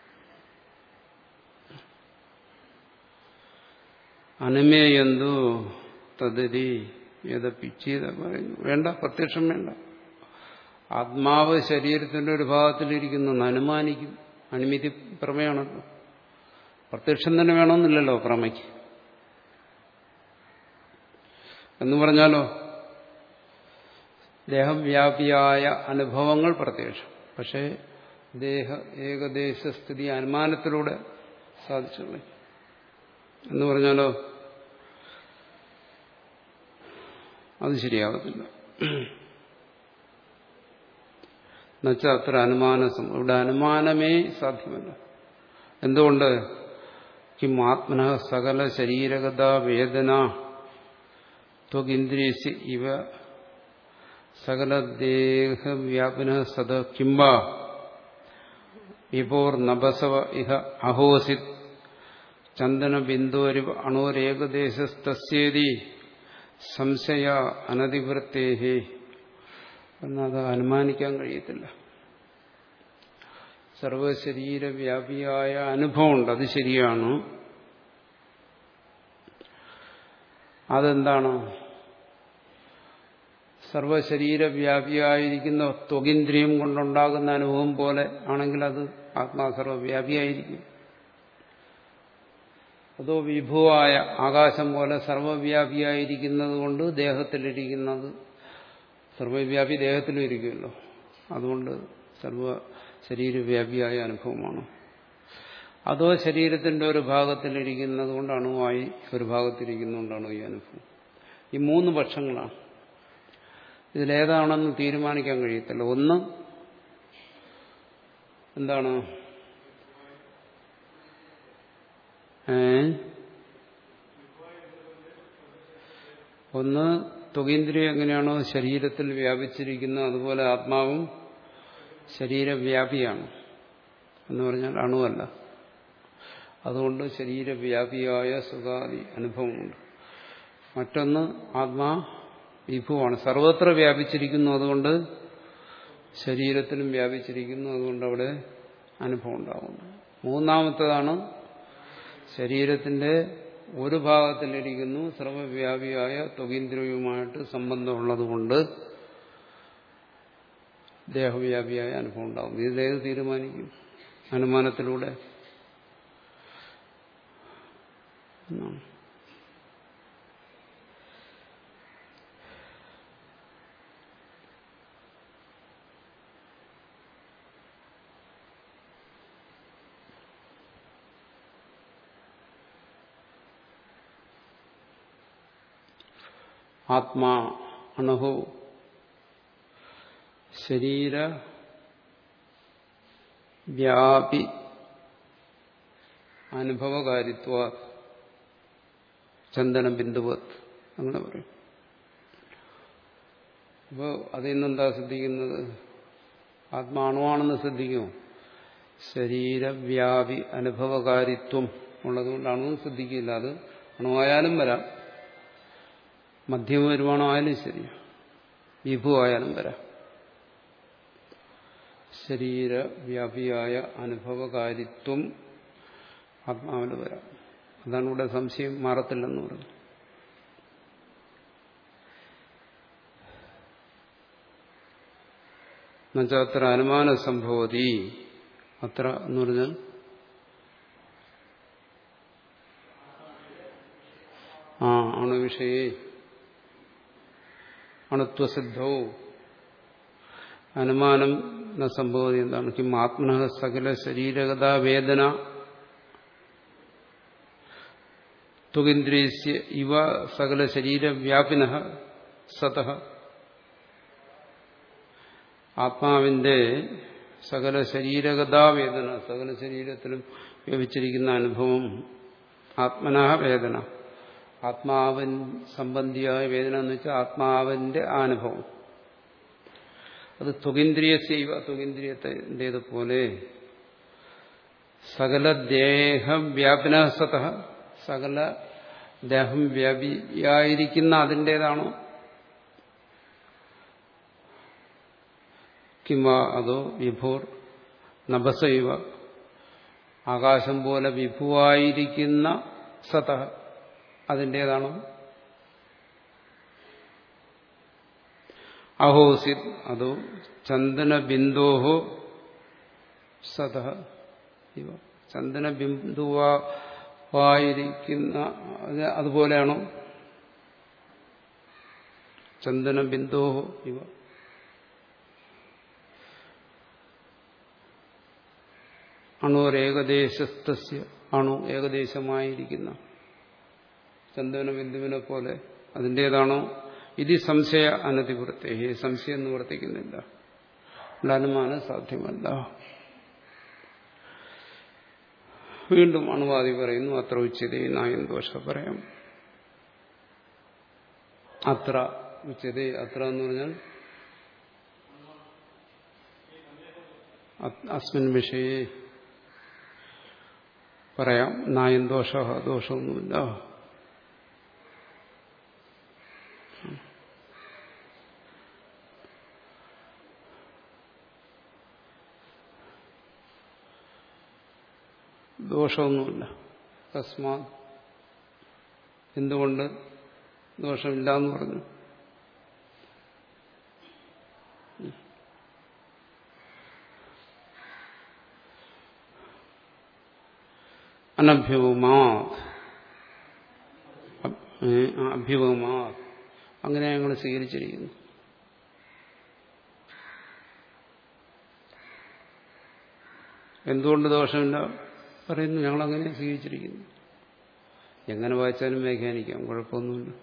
അനുമേയന്തു തദരി യഥപിച്ചീത പറയുന്നു. വേണ്ട, പ്രത്യക്ഷം വേണ്ട. ആത്മാവ് ശരീരത്തിന്റെ ഒരു ഭാഗത്തിലിരിക്കുന്നു അനുമാനിക്കും. അനുമതി പ്രമേയാണല്ലോ. പ്രത്യക്ഷം തന്നെ വേണമെന്നില്ലല്ലോ പ്രമയ്ക്ക്. എന്ന് പറഞ്ഞാലോ ദേഹവ്യാപിയായ അനുഭവങ്ങൾ പ്രത്യക്ഷം. പക്ഷേ ദേഹ ഏകദേശസ്ഥിതി അനുമാനത്തിലൂടെ സാധിച്ചുള്ളൂ എന്ന് പറഞ്ഞാലോ അത് ശരിയാകത്തില്ല. എന്നുവെച്ചാൽ അത്ര അനുമാനം ഇവിടെ അനുമാനമേ സാധ്യമല്ല. എന്തുകൊണ്ട്? കിം ആത്മന സകല ശരീരഗത വേദന ത്വഗിന്ദ്രിയസ്യ ഇവ സകല ദേഹവ്യാപിന സദ കിംബ വിഭോർ നഭസവ ഇഹ അഹോസിത് ചന്ദന ബിന്ദോരി അണോരേകദേശസ്തസ്യേതി സംശയ അനധിവൃത്തേഹി എന്നത് അനുമാനിക്കാൻ കഴിയത്തില്ല. സർവശരീരവ്യാപിയായ അനുഭവമുണ്ട്, അത് ശരിയാണ്. അതെന്താണ്? സർവശരീരവ്യാപിയായിരിക്കുന്ന ത്വഗിന്ദ്രിയം കൊണ്ടുണ്ടാകുന്ന അനുഭവം പോലെ ആണെങ്കിൽ അത് ആത്മാ സർവവ്യാപിയായിരിക്കും. അതോ വിഭുവായ ആകാശം പോലെ സർവവ്യാപിയായിരിക്കുന്നത് കൊണ്ട് ദേഹത്തിലിരിക്കുന്നത് സർവവ്യാപി ദേഹത്തിലും ഇരിക്കുമല്ലോ. അതുകൊണ്ട് സർവ ശരീരവ്യാപിയായ അനുഭവമാണ്. അതോ ശരീരത്തിന്റെ ഒരു ഭാഗത്തിലിരിക്കുന്നത് കൊണ്ട് അണുവായി ഒരു ഭാഗത്തിരിക്കുന്നതുകൊണ്ടാണ് ഈ അനുഭവം. ഈ മൂന്ന് പക്ഷങ്ങളാണ്. ഇതിലേതാണെന്ന് തീരുമാനിക്കാൻ കഴിയത്തില്ല. ഒന്ന് എന്താണ്? ഏ ഒന്ന് ത്വകീന്ദ്രിയം എങ്ങനെയാണോ ശരീരത്തിൽ വ്യാപിച്ചിരിക്കുന്നത് അതുപോലെ ആത്മാവും ശരീരവ്യാപിയാണ് എന്ന് പറഞ്ഞാൽ അണുവല്ല. അതുകൊണ്ട് ശരീരവ്യാപിയായ സുഖാദി അനുഭവമുണ്ട്. മറ്റൊന്ന് ആത്മാ വിഭുവാണ്, സർവത്ര വ്യാപിച്ചിരിക്കുന്നു, അതുകൊണ്ട് ശരീരത്തിലും വ്യാപിച്ചിരിക്കുന്നു, അതുകൊണ്ട് അവിടെ അനുഭവം ഉണ്ടാകുന്നു. മൂന്നാമത്തേതാണ് ശരീരത്തിന്റെ ഒരു ഭാഗത്തിലിരിക്കുന്നു, സർവവ്യാപിയായ ത്വകീന്ദ്രിയവുമായിട്ട് സംബന്ധമുള്ളതുകൊണ്ട് ദേഹവ്യാപിയായ അനുഭവം ഉണ്ടാകും. ഇതിലേത് തീരുമാനിക്കും? അനുമാനത്തിലൂടെ. ആത്മാ അണുഹു ശരീര വ്യാപി അനുഭവകാരിത്വ ചന്ദന ബിന്ദുവത് അങ്ങനെ പറയും. അപ്പോൾ അതിൽ നിന്നെന്താ ശ്രദ്ധിക്കുന്നത്? ആത്മാണുവാണെന്ന് ശ്രദ്ധിക്കുമോ? ശരീരവ്യാപി അനുഭവകാരിത്വം ഉള്ളതുകൊണ്ട് അണുവും ശ്രദ്ധിക്കില്ല. അത് അണുവായാലും വരാം, മധ്യമ വരുമാനമായാലും ശരി, വിഭുവായാലും വരാം. ശരീരവ്യാപിയായ അനുഭവകാരിത്വം ആത്മാവിന് വരാം. അതാണ് ഇവിടെ സംശയം മാറത്തില്ലെന്ന് പറഞ്ഞു. എന്നുവെച്ചാൽ അത്ര അനുമാന സംഭവതി, അത്ര എന്ന് പറഞ്ഞാൽ ആ അണുവിഷയേ അണുത്വസിദ്ധവും അനുമാനം ന സംഭവതി. എന്താണ്? കിം ആത്മന സകല ശരീരഗത വേദന ത്വകീന്ദ്രിയസ്യ ഇവ സകല ശരീരവ്യാപിന സതഃ. ആത്മാവിന്റെ സകല ശരീരഗതാ വേദന, സകല ശരീരത്തിലും വ്യാപിച്ചിരിക്കുന്ന അനുഭവം ആത്മനാ വേദന, ആത്മാവൻ സംബന്ധിയായ വേദന എന്ന് വെച്ചാൽ ആത്മാവിന്റെ അനുഭവം. അത് ത്വകീന്ദ്രിയസൈവ, ത്വകീന്ദ്രിയത്തിൻ്റെതുപോലെ സകല ദേഹവ്യാപിന സതഃ, സകല ദേഹം വ്യാപിയായിരിക്കുന്ന അതിൻ്റേതാണോ? കിംവ അതോ വിഭൂർ നഭസൈവ, ആകാശം പോലെ വിഭുവായിരിക്കുന്ന സതഃ അതിൻ്റേതാണോ? അഹോസിത് അതോ ചന്ദനബിന്ദോഹോ സതഃ ഇവ, ചന്ദനബിന്ദുവായിരിക്കുന്ന അതുപോലെയാണോ? ചന്ദനബിന്ദോഹോ ഇവ. അണുരേകദേശസ്തസ്യ, അണു ഏകദേശമായിരിക്കുന്ന ചന്ദനബിന്ദുവിനെ പോലെ അതിൻ്റേതാണോ? ഇത് സംശയ അനതിവൃത്തേ, സംശയം നിവർത്തിക്കുന്നില്ല, അനുമാനം സാധ്യമല്ല. വീണ്ടും അണുവാദി പറയുന്നു അത്ര ഉച്ചതേ നായം ദോഷ പറയാം. അത്ര ഉച്ചതേ, അത്ര എന്ന് പറഞ്ഞാൽ അസ്മിൻ വിഷയേ പറയാം നായം ദോഷ, ദോഷമൊന്നുമില്ല. ദോഷമൊന്നുമില്ല. തസ്മാത്, എന്തുകൊണ്ട് ദോഷമില്ല എന്ന് പറഞ്ഞു? അനഭ്യവുമാത്, അഭ്യവുമാത് അങ്ങനെ ഞങ്ങൾ സ്വീകരിച്ചിരിക്കുന്നു. എന്തുകൊണ്ട് ദോഷമില്ല പറയുന്നു? ഞങ്ങളങ്ങനെ സ്വീകരിച്ചിരിക്കുന്നു. എങ്ങനെ വായിച്ചാലും വ്യാഖ്യാനിക്കാം, കുഴപ്പമൊന്നുമില്ല.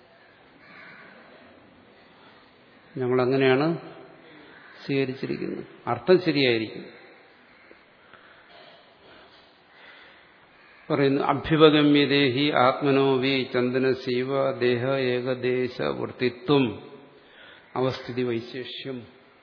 ഞങ്ങളങ്ങനെയാണ് സ്വീകരിച്ചിരിക്കുന്നത്. അർത്ഥം ശരിയായിരിക്കും. പറയുന്നു അഭ്യുപഗമ്യദേഹി ആത്മനോവി ചന്ദനസീവ ദേഹ ഏകദേശ വൃത്തിത്വം അവസ്ഥിതി വൈശേഷ്യം.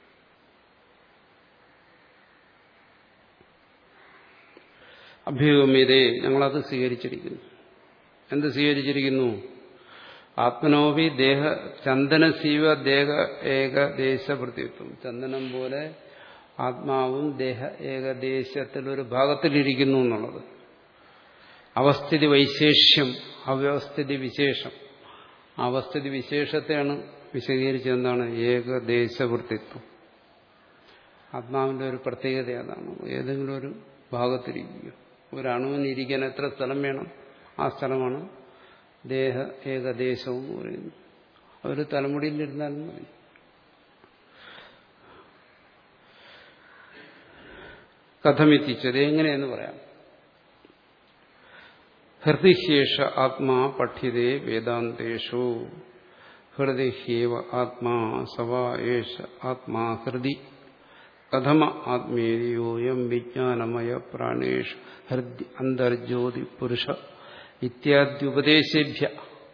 അഭ്യുപഗമ്യതേ ഞങ്ങളത് സ്വീകരിച്ചിരിക്കുന്നു. എന്ത് സ്വീകരിച്ചിരിക്കുന്നു? ആത്മനോവി ദേഹ ചന്ദനസീവ ദേഹ ഏകദേശ വൃത്തിത്വം. ചന്ദനം പോലെ ആത്മാവും ദേഹ ഏകദേശത്തിലൊരു ഭാഗത്തിലിരിക്കുന്നു എന്നുള്ളത്. അവസ്ഥിതി വൈശേഷ്യം, അവ്യവസ്ഥിതി വിശേഷം. അവസ്ഥിതി വിശേഷത്തെയാണ് വിശദീകരിച്ചത്. എന്താണ്? ഏകദേശവൃത്തിത്വം. ആത്മാവിന്റെ ഒരു പ്രത്യേകത അതാണ്. ഏതെങ്കിലും ഒരു ഭാഗത്തിരിക്കുക. ഒരു അണുവിന് ഇരിക്കാൻ എത്ര സ്ഥലം വേണം? ആ സ്ഥലമാണ് ദേഹ ഏകദേശം എന്ന് പറയുന്നത്. ഒരു തലമുടിയിലിരുന്നാലും മതി. കഥമെത്തിച്ചത് എങ്ങനെയെന്ന് പറയാം. ഹൃദിശേഷ ആത്മാ പഠ്യതേ വേദാന്തേഷു. ഹൃദിഹ്യേവ ആത്മാ സവാ ഏഷ ആത്മാ ഹൃദി കഥമ ആത്മേയോയം വിജ്ഞാനമയ പ്രാണേഷു ഹൃദി അന്തർജ്യോതി പുരുഷ ഇത്യാദ്യുപദേശേഭ്യ.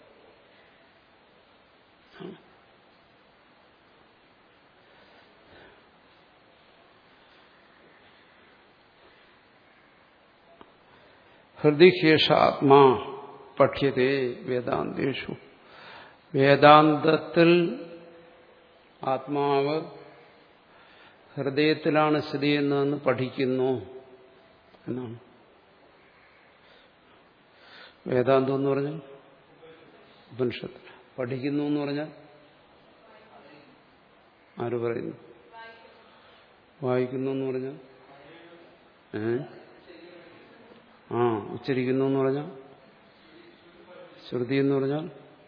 ഹൃദിഹ്യേഷ ആത്മാ പഠ്യതേ വേദാന്തേഷു. വേദാന്തത്തിൽ ആത്മാവ് ഹൃദയത്തിലാണ് സ്ഥിതി ചെയ്യുന്നതെന്ന് പഠിക്കുന്നു എന്നാണ്. വേദാന്തം എന്ന് പറഞ്ഞാൽ ഉപനിഷത്ത്. പഠിക്കുന്നു എന്ന് പറഞ്ഞാൽ ആര് പറയുന്നു? വായിക്കുന്നു എന്ന് പറഞ്ഞാൽ ഏ ആ ഉച്ചരിക്കുന്നു എന്ന് പറഞ്ഞാൽ ശ്രുതി എന്ന് പറഞ്ഞാൽ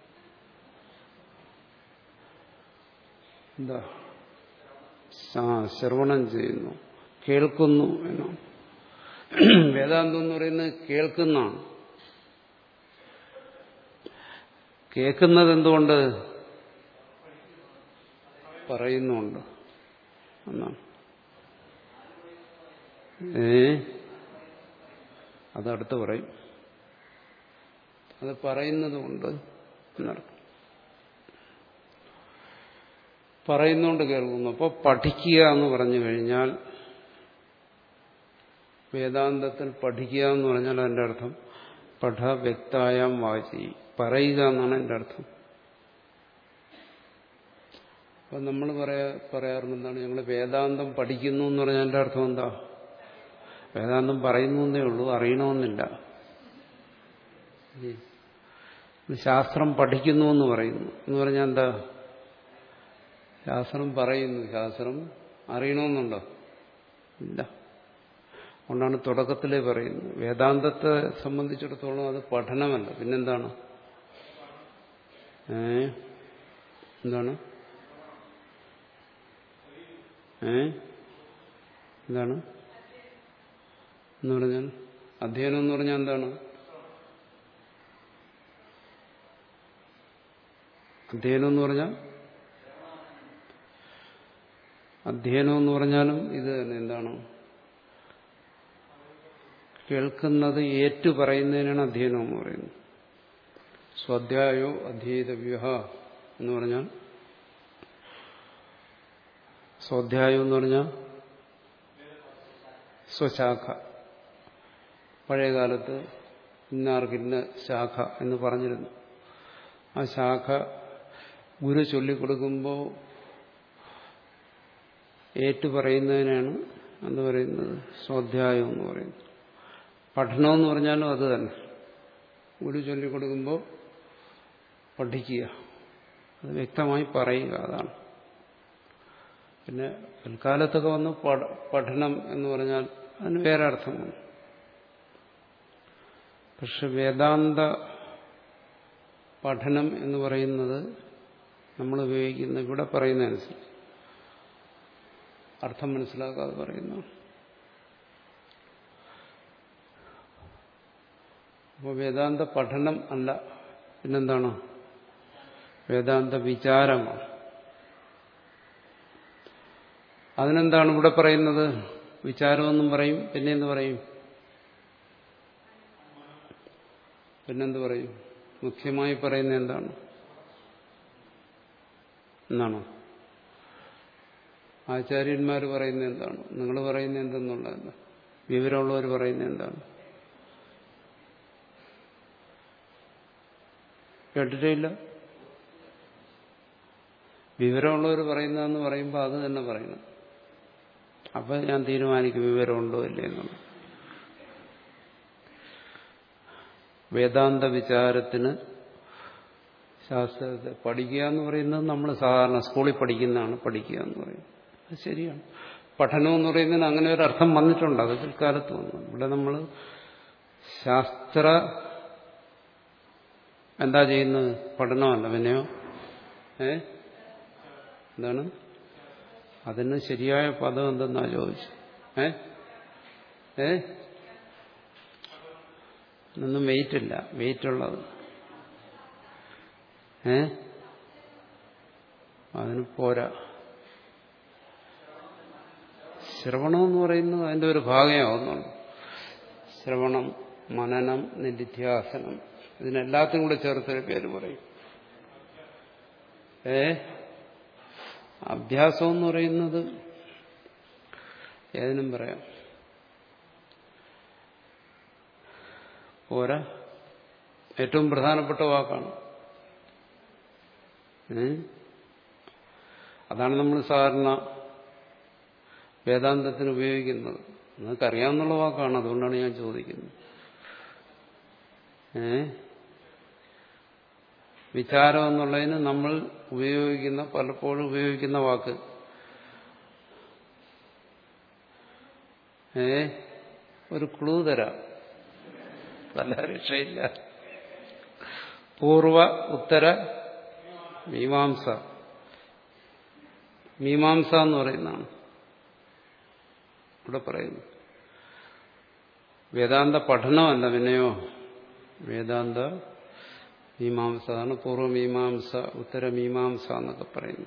എന്താ? ആ ശ്രവണം ചെയ്യുന്നു, കേൾക്കുന്നു എന്നാണ്. വേദാന്തം എന്ന് പറയുന്നത് കേൾക്കുന്നതാണ്. കേൾക്കുന്നത് എന്തുകൊണ്ട്? പറയുന്നുണ്ട് എന്നാണ്. ഏ അതടുത്ത് പറയും. അത് പറയുന്നതുകൊണ്ട് എന്നർത്ഥം. പറയുന്നുകൊണ്ട് കേൾക്കുന്നു. അപ്പോൾ പഠിക്കുക എന്ന് പറഞ്ഞു കഴിഞ്ഞാൽ, വേദാന്തത്തിൽ പഠിക്കുക എന്ന് പറഞ്ഞാൽ അതിൻ്റെ അർത്ഥം പഠ വ്യക്തായാം വാചി, പറയുക എന്നാണ് എൻ്റെ അർത്ഥം. അപ്പം നമ്മൾ പറയാ പറയാറുണ്ട് എന്താണ്, ഞങ്ങൾ വേദാന്തം പഠിക്കുന്നു എന്ന് പറഞ്ഞാൽ എൻ്റെ അർത്ഥം എന്താ? വേദാന്തം പറയുന്നു എന്നേ ഉള്ളൂ, അറിയണമെന്നില്ല. ശാസ്ത്രം പഠിക്കുന്നു എന്ന് പറയുന്നു എന്ന് പറഞ്ഞാൽ എന്താ? ശാസ്ത്രം പറയുന്നു, ശാസ്ത്രം അറിയണമെന്നുണ്ടോ? ഇല്ല. അതുകൊണ്ടാണ് തുടക്കത്തിലേ പറയുന്നത്. വേദാന്തത്തെ സംബന്ധിച്ചിടത്തോളം അത് പഠനമല്ല, പിന്നെന്താണ്? ഏ എന്താണ് ഏ എന്താണ് എന്ന് പറഞ്ഞാൽ അധ്യയനം എന്ന് പറഞ്ഞാൽ എന്താണ്? അധ്യയനം എന്ന് പറഞ്ഞാൽ അധ്യയനം എന്ന് പറഞ്ഞാലും ഇത് തന്നെ. എന്താണ്? കേൾക്കുന്നത് ഏറ്റു പറയുന്നതിനാണ് അധ്യയനം എന്ന് പറയുന്നത്. സ്വാധ്യായോ അധ്യേതവ്യ എന്ന് പറഞ്ഞാൽ, സ്വാധ്യായം എന്ന് പറഞ്ഞാൽ സ്വശാഖ. പഴയകാലത്ത് ഇന്നാർക്കിന്ന ശാഖ എന്ന് പറഞ്ഞിരുന്നു. ആ ശാഖ ഗുരു ചൊല്ലിക്കൊടുക്കുമ്പോൾ ഏറ്റു പറയുന്നതിനാണ് എന്ന് പറയുന്നത് സ്വാധ്യായം എന്ന് പറയുന്നത്. പഠനമെന്ന് പറഞ്ഞാലും അത് തന്നെ. ഗുരു ചൊല്ലിക്കൊടുക്കുമ്പോൾ പഠിക്കുക, അത് വ്യക്തമായി പറയുക, അതാണ്. പിന്നെ പിൽക്കാലത്തൊക്കെ വന്ന് പഠനം എന്ന് പറഞ്ഞാൽ അതിന് വേറെ അർത്ഥമാണ്. പക്ഷെ വേദാന്ത പഠനം എന്ന് പറയുന്നത് നമ്മൾ ഉപയോഗിക്കുന്ന ഇവിടെ പറയുന്നതനുസരിച്ച് അർത്ഥം മനസ്സിലാക്കാതെ പറയുന്നു. അപ്പോൾ വേദാന്ത പഠനം അല്ല, പിന്നെന്താണ്? വേദാന്ത വിചാരമാണ്. അതിനെന്താണ് ഇവിടെ പറയുന്നത്? വിചാരമെന്നും പറയും. പിന്നെ എന്ത് പറയും? പിന്നെന്ത് പറയും? മുഖ്യമായി പറയുന്നത് എന്താണ് എന്നാണോ? ആചാര്യന്മാർ പറയുന്നത് എന്താണ്? നിങ്ങൾ പറയുന്നത് എന്തെന്നുള്ളതല്ല. വിവരമുള്ളവർ പറയുന്നത് എന്താണ്? കേട്ടിട്ടില്ല? വിവരമുള്ളവർ പറയുന്നതെന്ന് പറയുമ്പോൾ അത് തന്നെ പറയണം. അപ്പം ഞാൻ തീരുമാനിക്കും വിവരമുണ്ടോ ഇല്ലേ എന്നുള്ളത്. വേദാന്ത വിചാരത്തിന് ശാസ്ത്രത്തെ പഠിക്കുക എന്ന് പറയുന്നത് നമ്മൾ സാധാരണ സ്കൂളിൽ പഠിക്കുന്നതാണ് പഠിക്കുക എന്ന് പറയുന്നത്. അത് ശരിയാണ്. പഠനം എന്ന് പറയുന്നതിന് അങ്ങനെ ഒരു അർത്ഥം വന്നിട്ടുണ്ട്. അത് പിൽക്കാലത്ത് വന്നു. ഇവിടെ നമ്മൾ ശാസ്ത്ര എന്താ ചെയ്യുന്നത്? പഠനമല്ല. പിന്നെയോ ഏ എന്താണ് അതിന് ശരിയായ പദം എന്തെന്നാ ചോദിച്ചു? ഏ ഏ ഒന്നും വെയിറ്റ് ഇല്ല. വെയിറ്റ് ഉള്ളത് ഏ അതിന് പോരാ. ശ്രവണം എന്ന് പറയുന്നത് അതിന്റെ ഒരു ഭാഗമാവുന്നുണ്ട്. ശ്രവണം, മനനം, നിധിധ്യാസനം, ഇതിനെല്ലാത്തിനും കൂടെ ചേർത്തൊരു പേര് പറയും. ഏ അഭ്യാസം എന്ന് പറയുന്നത് ഏതിനും പറയാം. പോരാ, ഏറ്റവും പ്രധാനപ്പെട്ട വാക്കാണ്. അതാണ് നമ്മൾ സാധാരണ വേദാന്തത്തിന് ഉപയോഗിക്കുന്നത്. നിങ്ങൾക്കറിയാവുന്ന വാക്കാണ്, അതുകൊണ്ടാണ് ഞാൻ ചോദിക്കുന്നത്. ഏ വിചാരം എന്നുള്ളതിന് നമ്മൾ ഉപയോഗിക്കുന്ന പലപ്പോഴും ഉപയോഗിക്കുന്ന വാക്ക് ഏ ഒരു ക്ലൂ തരാം, വല്ല രക്ഷയില്ല. പൂർവ ഉത്തര മീമാംസ. മീമാംസ എന്ന് പറയുന്നതാണ് ഇവിടെ പറയുന്നു. വേദാന്ത പഠനമല്ല, പിന്നെയോ വേദാന്ത മീമാംസ ആണ്. പൂർവമീമാംസ, ഉത്തരമീമാംസ എന്നൊക്കെ പറയുന്നു.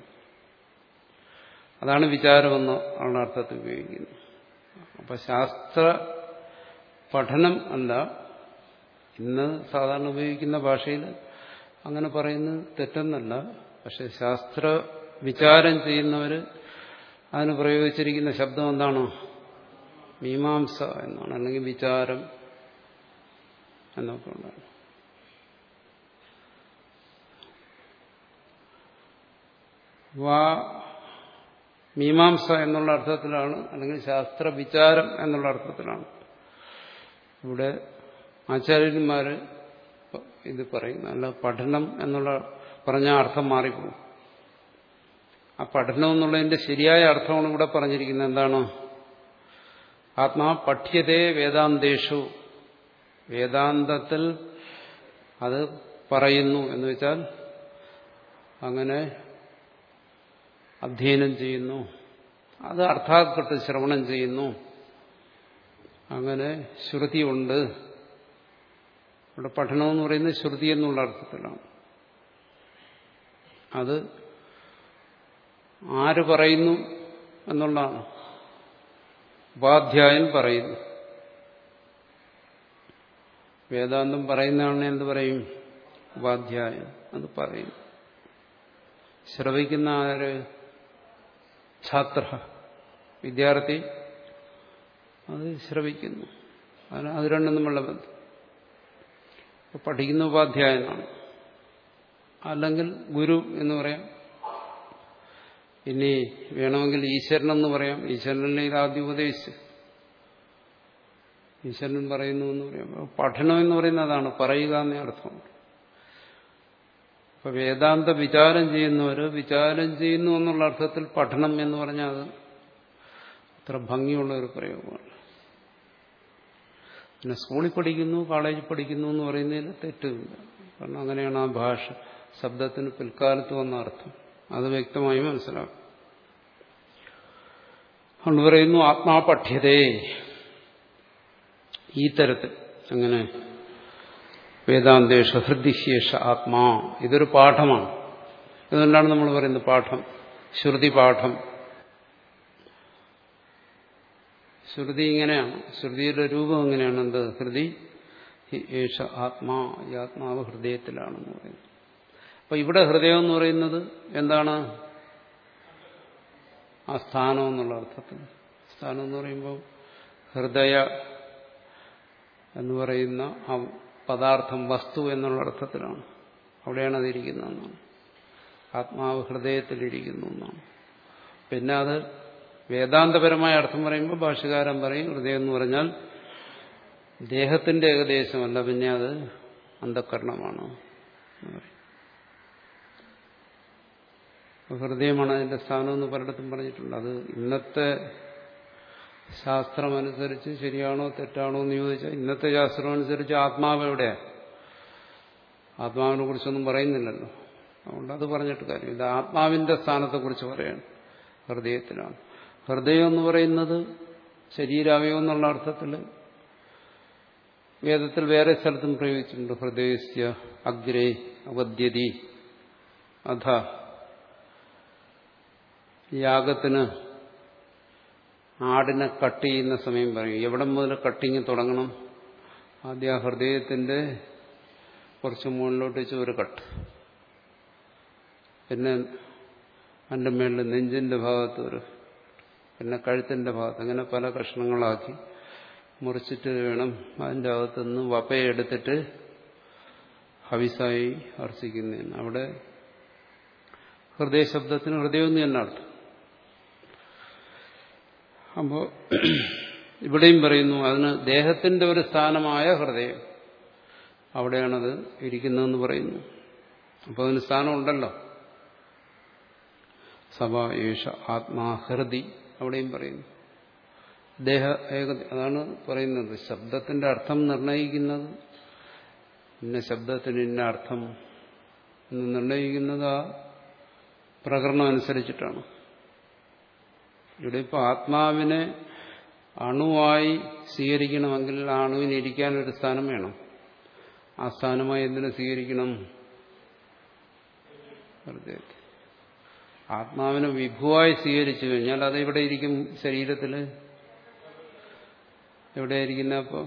അതാണ് വിചാരമെന്ന് ആണ് അർത്ഥത്തിൽ ഉപയോഗിക്കുന്നത്. അപ്പൊ ശാസ്ത്ര പഠനം അല്ല, ഇന്ന് സാധാരണ ഉപയോഗിക്കുന്ന ഭാഷയിൽ അങ്ങനെ പറയുന്നത് തെറ്റെന്നല്ല. പക്ഷെ ശാസ്ത്ര വിചാരം ചെയ്യുന്നവർ അതിന് പ്രയോഗിച്ചിരിക്കുന്ന ശബ്ദം എന്താണ്? മീമാംസ എന്നാണ്, അല്ലെങ്കിൽ വിചാരം എന്നൊക്കെ ഉണ്ടാണ്. വാ മീമാംസ എന്നുള്ള അർത്ഥത്തിലാണ്, അല്ലെങ്കിൽ ശാസ്ത്ര വിചാരം എന്നുള്ള അർത്ഥത്തിലാണ് ഇവിടെ ആചാര്യന്മാർ ഇത് പറയുന്നത്. അല്ല പഠനം എന്നുള്ള പറഞ്ഞ അർത്ഥം മാറിപ്പോകും. ആ പഠനം എന്നുള്ളതിന്റെ ശരിയായ അർത്ഥമാണ് ഇവിടെ പറഞ്ഞിരിക്കുന്നത്. എന്താണ്? ആത്മാ പഠ്യതേ വേദാന്തേഷു. വേദാന്തത്തിൽ അത് പറയുന്നു എന്ന് വെച്ചാൽ അങ്ങനെ അധ്യയനം ചെയ്യുന്നു, അത് അർത്ഥാത്കട്ട് ശ്രവണം ചെയ്യുന്നു. അങ്ങനെ ശ്രുതിയുണ്ട്. ഇവിടെ പഠനമെന്ന് പറയുന്നത് ശ്രുതി എന്നുള്ള അർത്ഥത്തിലാണ്. അത് ആര് പറയുന്നു എന്നുള്ളതാണ്. ഉപാധ്യായൻ പറയുന്നു. വേദാന്തം പറയുന്നതാണ് എന്ത് പറയും? ഉപാധ്യായൻ അത് പറയുന്നു. ശ്രവിക്കുന്ന ആര്? ഛാത്ര, വിദ്യാർത്ഥി അത് ശ്രവിക്കുന്നു. അതിന് അത് രണ്ടും തമ്മിലുള്ള ബന്ധം. പഠിക്കുന്ന ഉപാധ്യായനാണ്, അല്ലെങ്കിൽ ഗുരു എന്ന് പറയാം. ഇനി വേണമെങ്കിൽ ഈശ്വരനെന്ന് പറയാം. ഈശ്വരനെ ഇത് ആദ്യം ഉപദേശിച്ച് ഈശ്വരൻ പറയുന്നു എന്ന് പറയാം. പഠനം എന്ന് പറയുന്നതാണ്, പറയുക എന്നേ അർത്ഥമുണ്ട്. അപ്പൊ വേദാന്ത വിചാരം ചെയ്യുന്നവർ വിചാരം ചെയ്യുന്നു എന്നുള്ള അർത്ഥത്തിൽ പഠനം എന്ന് പറഞ്ഞാൽ അത് അത്ര ഭംഗിയുള്ള ഒരു പ്രയോഗമാണ്. പിന്നെ സ്കൂളിൽ പഠിക്കുന്നു, കോളേജിൽ പഠിക്കുന്നു എന്ന് പറയുന്നതിൽ തെറ്റുമില്ല. കാരണം അങ്ങനെയാണ് ആ ഭാഷ ശബ്ദത്തിന് പിൽക്കാലത്ത് വന്ന അർത്ഥം. അത് വ്യക്തമായി മനസ്സിലാക്കും. അതുകൊണ്ട് പറയുന്നു ആത്മാ പഠ്യതേ. ഈ തരത്തിൽ അങ്ങനെ വേദാന്തേഷ ഹൃദിശേഷ ആത്മാ, ഇതൊരു പാഠമാണ്. ഇതുകൊണ്ടാണ് നമ്മൾ പറയുന്നത് പാഠം, ശ്രുതി പാഠം. ശ്രുതി ഇങ്ങനെയാണ്, ശ്രുതിയുടെ രൂപം എങ്ങനെയാണ്? എന്ത്? ഹൃദി ഹി ഏഷ ആത്മാ, ഈ ആത്മാവ് ഹൃദയത്തിലാണെന്ന് പറയുന്നത്. അപ്പൊ ഇവിടെ ഹൃദയം എന്ന് പറയുന്നത് എന്താണ്? ആ സ്ഥാനം എന്നുള്ള അർത്ഥത്തിൽ. സ്ഥാനം എന്ന് പറയുമ്പോൾ ഹൃദയ എന്ന് പറയുന്ന ആ പദാർത്ഥം, വസ്തു എന്നുള്ള അർത്ഥത്തിലാണ്. അവിടെയാണ് അതിരിക്കുന്നതെന്നാണ്. ആത്മാവ് ഹൃദയത്തിലിരിക്കുന്നു എന്നാണ്. പിന്നെ അത് വേദാന്തപരമായ അർത്ഥം പറയുമ്പോൾ ഭാഷ്യകാരൻ പറയും ഹൃദയം എന്ന് പറഞ്ഞാൽ ദേഹത്തിന്റെ ഏകദേശമല്ല, പിന്നെ അത് അന്ധഃകരണമാണ് എന്ന് പറയും. ഹൃദയമാണ് അതിന്റെ സ്ഥാനം എന്ന് പലയിടത്തും പറഞ്ഞിട്ടുണ്ട്. അത് ഇന്നത്തെ ശാസ്ത്രമനുസരിച്ച് ശരിയാണോ തെറ്റാണോ എന്ന് ചോദിച്ചാൽ ഇന്നത്തെ ശാസ്ത്രമനുസരിച്ച് ആത്മാവ് എവിടെയാണ്? ആത്മാവിനെ കുറിച്ചൊന്നും പറയുന്നില്ലല്ലോ. അതുകൊണ്ട് അത് പറഞ്ഞിട്ട് കാര്യം. ഇത് ആത്മാവിന്റെ സ്ഥാനത്തെക്കുറിച്ച് പറയാണ്, ഹൃദയത്തിലാണ്. ഹൃദയം എന്ന് പറയുന്നത് ശരീരാവയവം എന്നുള്ള അർത്ഥത്തിൽ വേദത്തിൽ വേറെ സ്ഥലത്തും പ്രയോഗിച്ചിട്ടുണ്ട്. ഹൃദയസ്യ അഗ്രേ അവദ്യതി അധ. യാഗത്തിന് ആടിനെ കട്ട് ചെയ്യുന്ന സമയം പറയും. എവിടെ മുതൽ കട്ടിങ് തുടങ്ങണം? ആദ്യം ആ ഹൃദയത്തിന്റെ കുറച്ച് മുകളിലോട്ട് വെച്ച് ഒരു കട്ട്, പിന്നെ അതിൻ്റെ മേളിൽ നെഞ്ചിന്റെ ഭാഗത്ത് ഒരു, പിന്നെ കഴുത്തിന്റെ ഭാഗത്ത്, അങ്ങനെ പല കഷ്ണങ്ങളാക്കി മുറിച്ചിട്ട് വേണം അതിൻ്റെ അകത്തുനിന്ന് വപ്പയെടുത്തിട്ട് ഹവിസായി അർച്ചിക്കുന്നതിന്. അവിടെ ഹൃദയശബ്ദത്തിന് ഹൃദയം തന്നെ അർത്ഥം. അപ്പോൾ ഇവിടെയും പറയുന്നു അതിന് ദേഹത്തിന്റെ ഒരു സ്ഥാനമായ ഹൃദയം, അവിടെയാണത് ഇരിക്കുന്നതെന്ന് പറയുന്നു. അപ്പോൾ അതിന് സ്ഥാനമുണ്ടല്ലോ. സഭ യേശ ആത്മാ ഹൃദി അവിടെയും പറയുന്നു. ദേഹ ഏക, അതാണ് പറയുന്നത്. ശബ്ദത്തിന്റെ അർത്ഥം നിർണയിക്കുന്നത്, ഇന്ന ശബ്ദത്തിന് ഇന്ന അർത്ഥം എന്ന് നിർണയിക്കുന്നത് ആ പ്രകരണം അനുസരിച്ചിട്ടാണ്. ഇവിടെ ഇപ്പോൾ ആത്മാവിനെ അണുവായി സ്വീകരിക്കണമെങ്കിൽ ആ അണുവിന് ഇരിക്കാനൊരു സ്ഥാനം വേണം. ആ സ്ഥാനമായി എന്തിനു സ്വീകരിക്കണം? ഹൃദയത്തിൽ. ആത്മാവിനെ വിഭുവായി സ്വീകരിച്ചു കഴിഞ്ഞാൽ അത് എവിടെ ഇരിക്കും? ശരീരത്തിൽ എവിടെയായിരിക്കുന്ന? അപ്പോ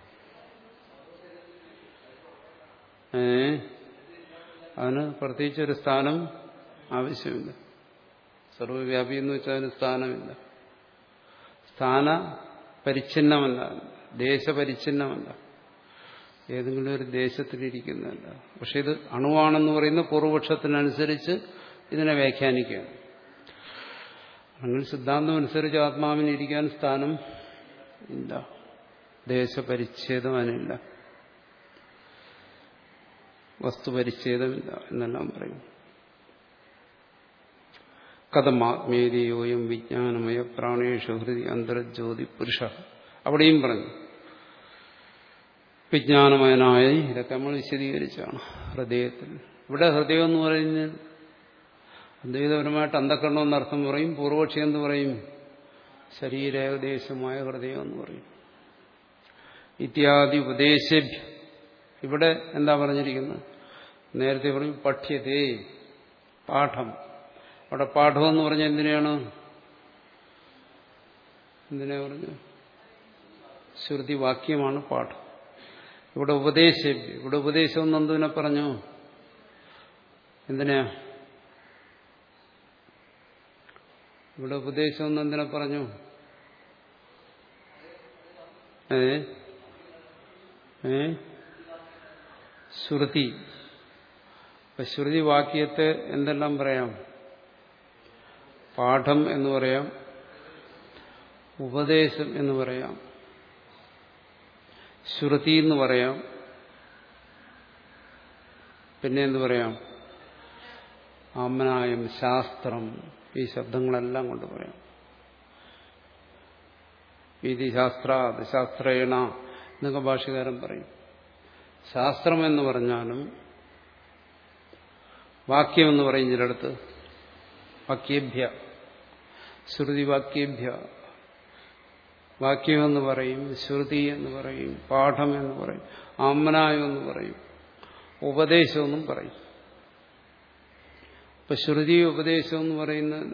ഏ അതിന് പ്രത്യേകിച്ചൊരു സ്ഥാനം ആവശ്യമില്ല. സർവവ്യാപി എന്ന് വെച്ചാൽ അതിന് സ്ഥാനമില്ല. സ്ഥാന പരിച്ഛിന്നമല്ല, ദേശപരിച്ഛിന്നമല്ല, ഏതെങ്കിലും ഒരു ദേശത്തിലിരിക്കുന്നതല്ല. പക്ഷെ ഇത് അണുവാണെന്ന് പറയുന്ന പൂർവപക്ഷത്തിനനുസരിച്ച് ഇതിനെ വ്യാഖ്യാനിക്കുകയാണ്. അങ്ങനെ സിദ്ധാന്തം അനുസരിച്ച് ആത്മാവിന് ഇരിക്കാൻ സ്ഥാനം ഇല്ല, ദേശപരിച്ഛേദം അതിനില്ല, വസ്തുപരിച്ഛേദമില്ല എന്നെല്ലാം പറയും. കഥമാത്മേതിയോയം വിജ്ഞാനമയ പ്രാണേഷു ഹൃദി അന്തർജ്യോതി പുരുഷ. അവിടെയും പറഞ്ഞു വിജ്ഞാനമയനായി. ഇതൊക്കെ നമ്മൾ വിശദീകരിച്ചാണ്. ഹൃദയത്തിൽ ഇവിടെ ഹൃദയം എന്ന് പറയുന്നത് അദ്വൈതപരമായിട്ട് അന്ധകരണം എന്നർത്ഥം പറയും. പൂർവപക്ഷി എന്ന് പറയും ശരീരേകദേശമായ ഹൃദയം എന്ന് പറയും. ഇത്യാദി ഉപദേശഭ്യ. ഇവിടെ എന്താ പറഞ്ഞിരിക്കുന്നത്? നേരത്തെ പറയും പഠ്യതേ, പാഠം. അവിടെ പാഠം എന്ന് പറഞ്ഞാൽ എന്തിനാണ്? എന്തിനാ പറഞ്ഞു? ശ്രുതി വാക്യമാണ് പാഠം. ഇവിടെ ഉപദേശഭ്യ. ഇവിടെ ഉപദേശം എന്ന് എന്തിനെ പറഞ്ഞു? എന്തിനാ ഇവിടെ ഉപദേശം എന്ന് എന്തിനെ പറഞ്ഞു? ഏ ഏ ശ്രുതി. അപ്പൊ ശ്രുതി വാക്യത്തെ എന്തെല്ലാം പറയാം? പാഠം എന്ന് പറയാം, ഉപദേശം എന്ന് പറയാം, ശ്രുതി എന്ന് പറയാം, പിന്നെ എന്ത് പറയാം? ആമ്നായം, ശാസ്ത്രം. ഈ ശബ്ദങ്ങളെല്ലാം കൊണ്ട് പറയാം. ഇത് ശാസ്ത്ര ശാസ്ത്രേണ എന്നൊക്കെ ഭാഷ്യകാരൻ പറയും. ശാസ്ത്രം എന്ന് പറഞ്ഞാലും വാക്യമെന്ന് പറയും ചിലടത്ത്. വാക്യേഭ്യ, ശ്രുതി വാക്യേഭ്യ. വാക്യമെന്ന് പറയും, ശ്രുതി എന്ന് പറയും, പാഠം എന്ന് പറയും, ആമ്നായം എന്ന് പറയും, ഉപദേശമെന്നും പറയും. ഇപ്പൊ ശ്രുതി ഉപദേശം എന്ന് പറയുന്നത്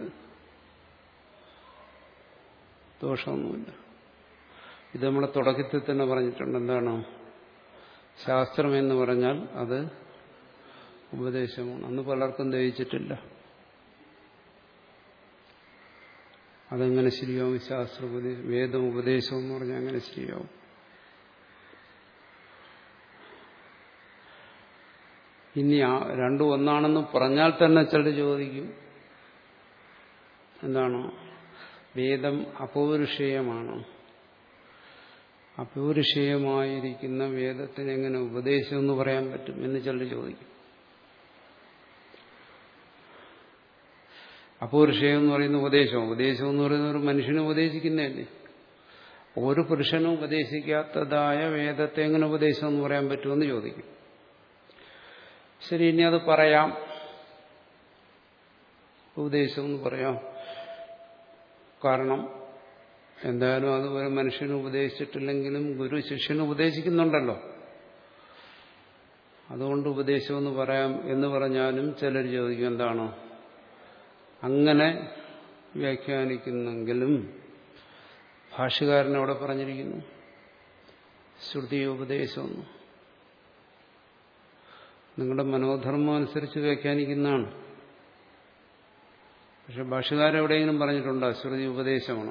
ദോഷമൊന്നുമില്ല. ഇത് നമ്മളെ തുടക്കത്തിൽ തന്നെ പറഞ്ഞിട്ടുണ്ട്. എന്താണ്? ശാസ്ത്രം എന്ന് പറഞ്ഞാൽ അത് ഉപദേശമാണ്. അന്ന് പലർക്കും ദഹിച്ചിട്ടില്ല. അതെങ്ങനെ ശരിയാവും? ശാസ്ത്ര ഉപദേശം, വേദം ഉപദേശം എന്ന് പറഞ്ഞാൽ അങ്ങനെ ശരിയാവും? ഇനി ആ രണ്ടും ഒന്നാണെന്ന് പറഞ്ഞാൽ തന്നെ ചിലർ ചോദിക്കും, എന്താണ് വേദം അപൗരുഷേയമാണ്, അപൗരുഷേയമായിരിക്കുന്ന വേദത്തിന് എങ്ങനെ ഉപദേശം എന്ന് പറയാൻ പറ്റും എന്ന് ചിലർ ചോദിക്കും. അപൗരുഷേയം എന്ന് പറയുന്ന ഉപദേശം, ഉപദേശം എന്ന് പറയുന്ന ഒരു മനുഷ്യനെ ഉപദേശിക്കുന്നതല്ലേ. ഒരു പുരുഷനും ഉപദേശിക്കാത്തതായ വേദത്തെ എങ്ങനെ ഉപദേശം എന്ന് പറയാൻ പറ്റുമെന്ന് ചോദിക്കും. ശരി, ഇനി അത് പറയാം, ഉപദേശം എന്ന് പറയാം. കാരണം എന്തായാലും അത് ഒരു മനുഷ്യന് ഉപദേശിച്ചിട്ടില്ലെങ്കിലും ഗുരു ശിഷ്യന് ഉപദേശിക്കുന്നുണ്ടല്ലോ, അതുകൊണ്ട് ഉപദേശമെന്ന് പറയാം എന്ന് പറഞ്ഞാലും ചിലർ ചോദിക്കും, എന്താണ് അങ്ങനെ വ്യാഖ്യാനിക്കുന്നെങ്കിലും ഭാഷ്യകാരൻ അവിടെ പറഞ്ഞിരിക്കുന്നു ശ്രുതി ഉപദേശമെന്ന്. നിങ്ങളുടെ മനോധർമ്മം അനുസരിച്ച് വ്യാഖ്യാനിക്കുന്നതാണ്. പക്ഷെ ഭാഷ്യകാരൻ എവിടെയെങ്കിലും പറഞ്ഞിട്ടുണ്ടോ ശ്രുതി ഉപദേശമാണ്?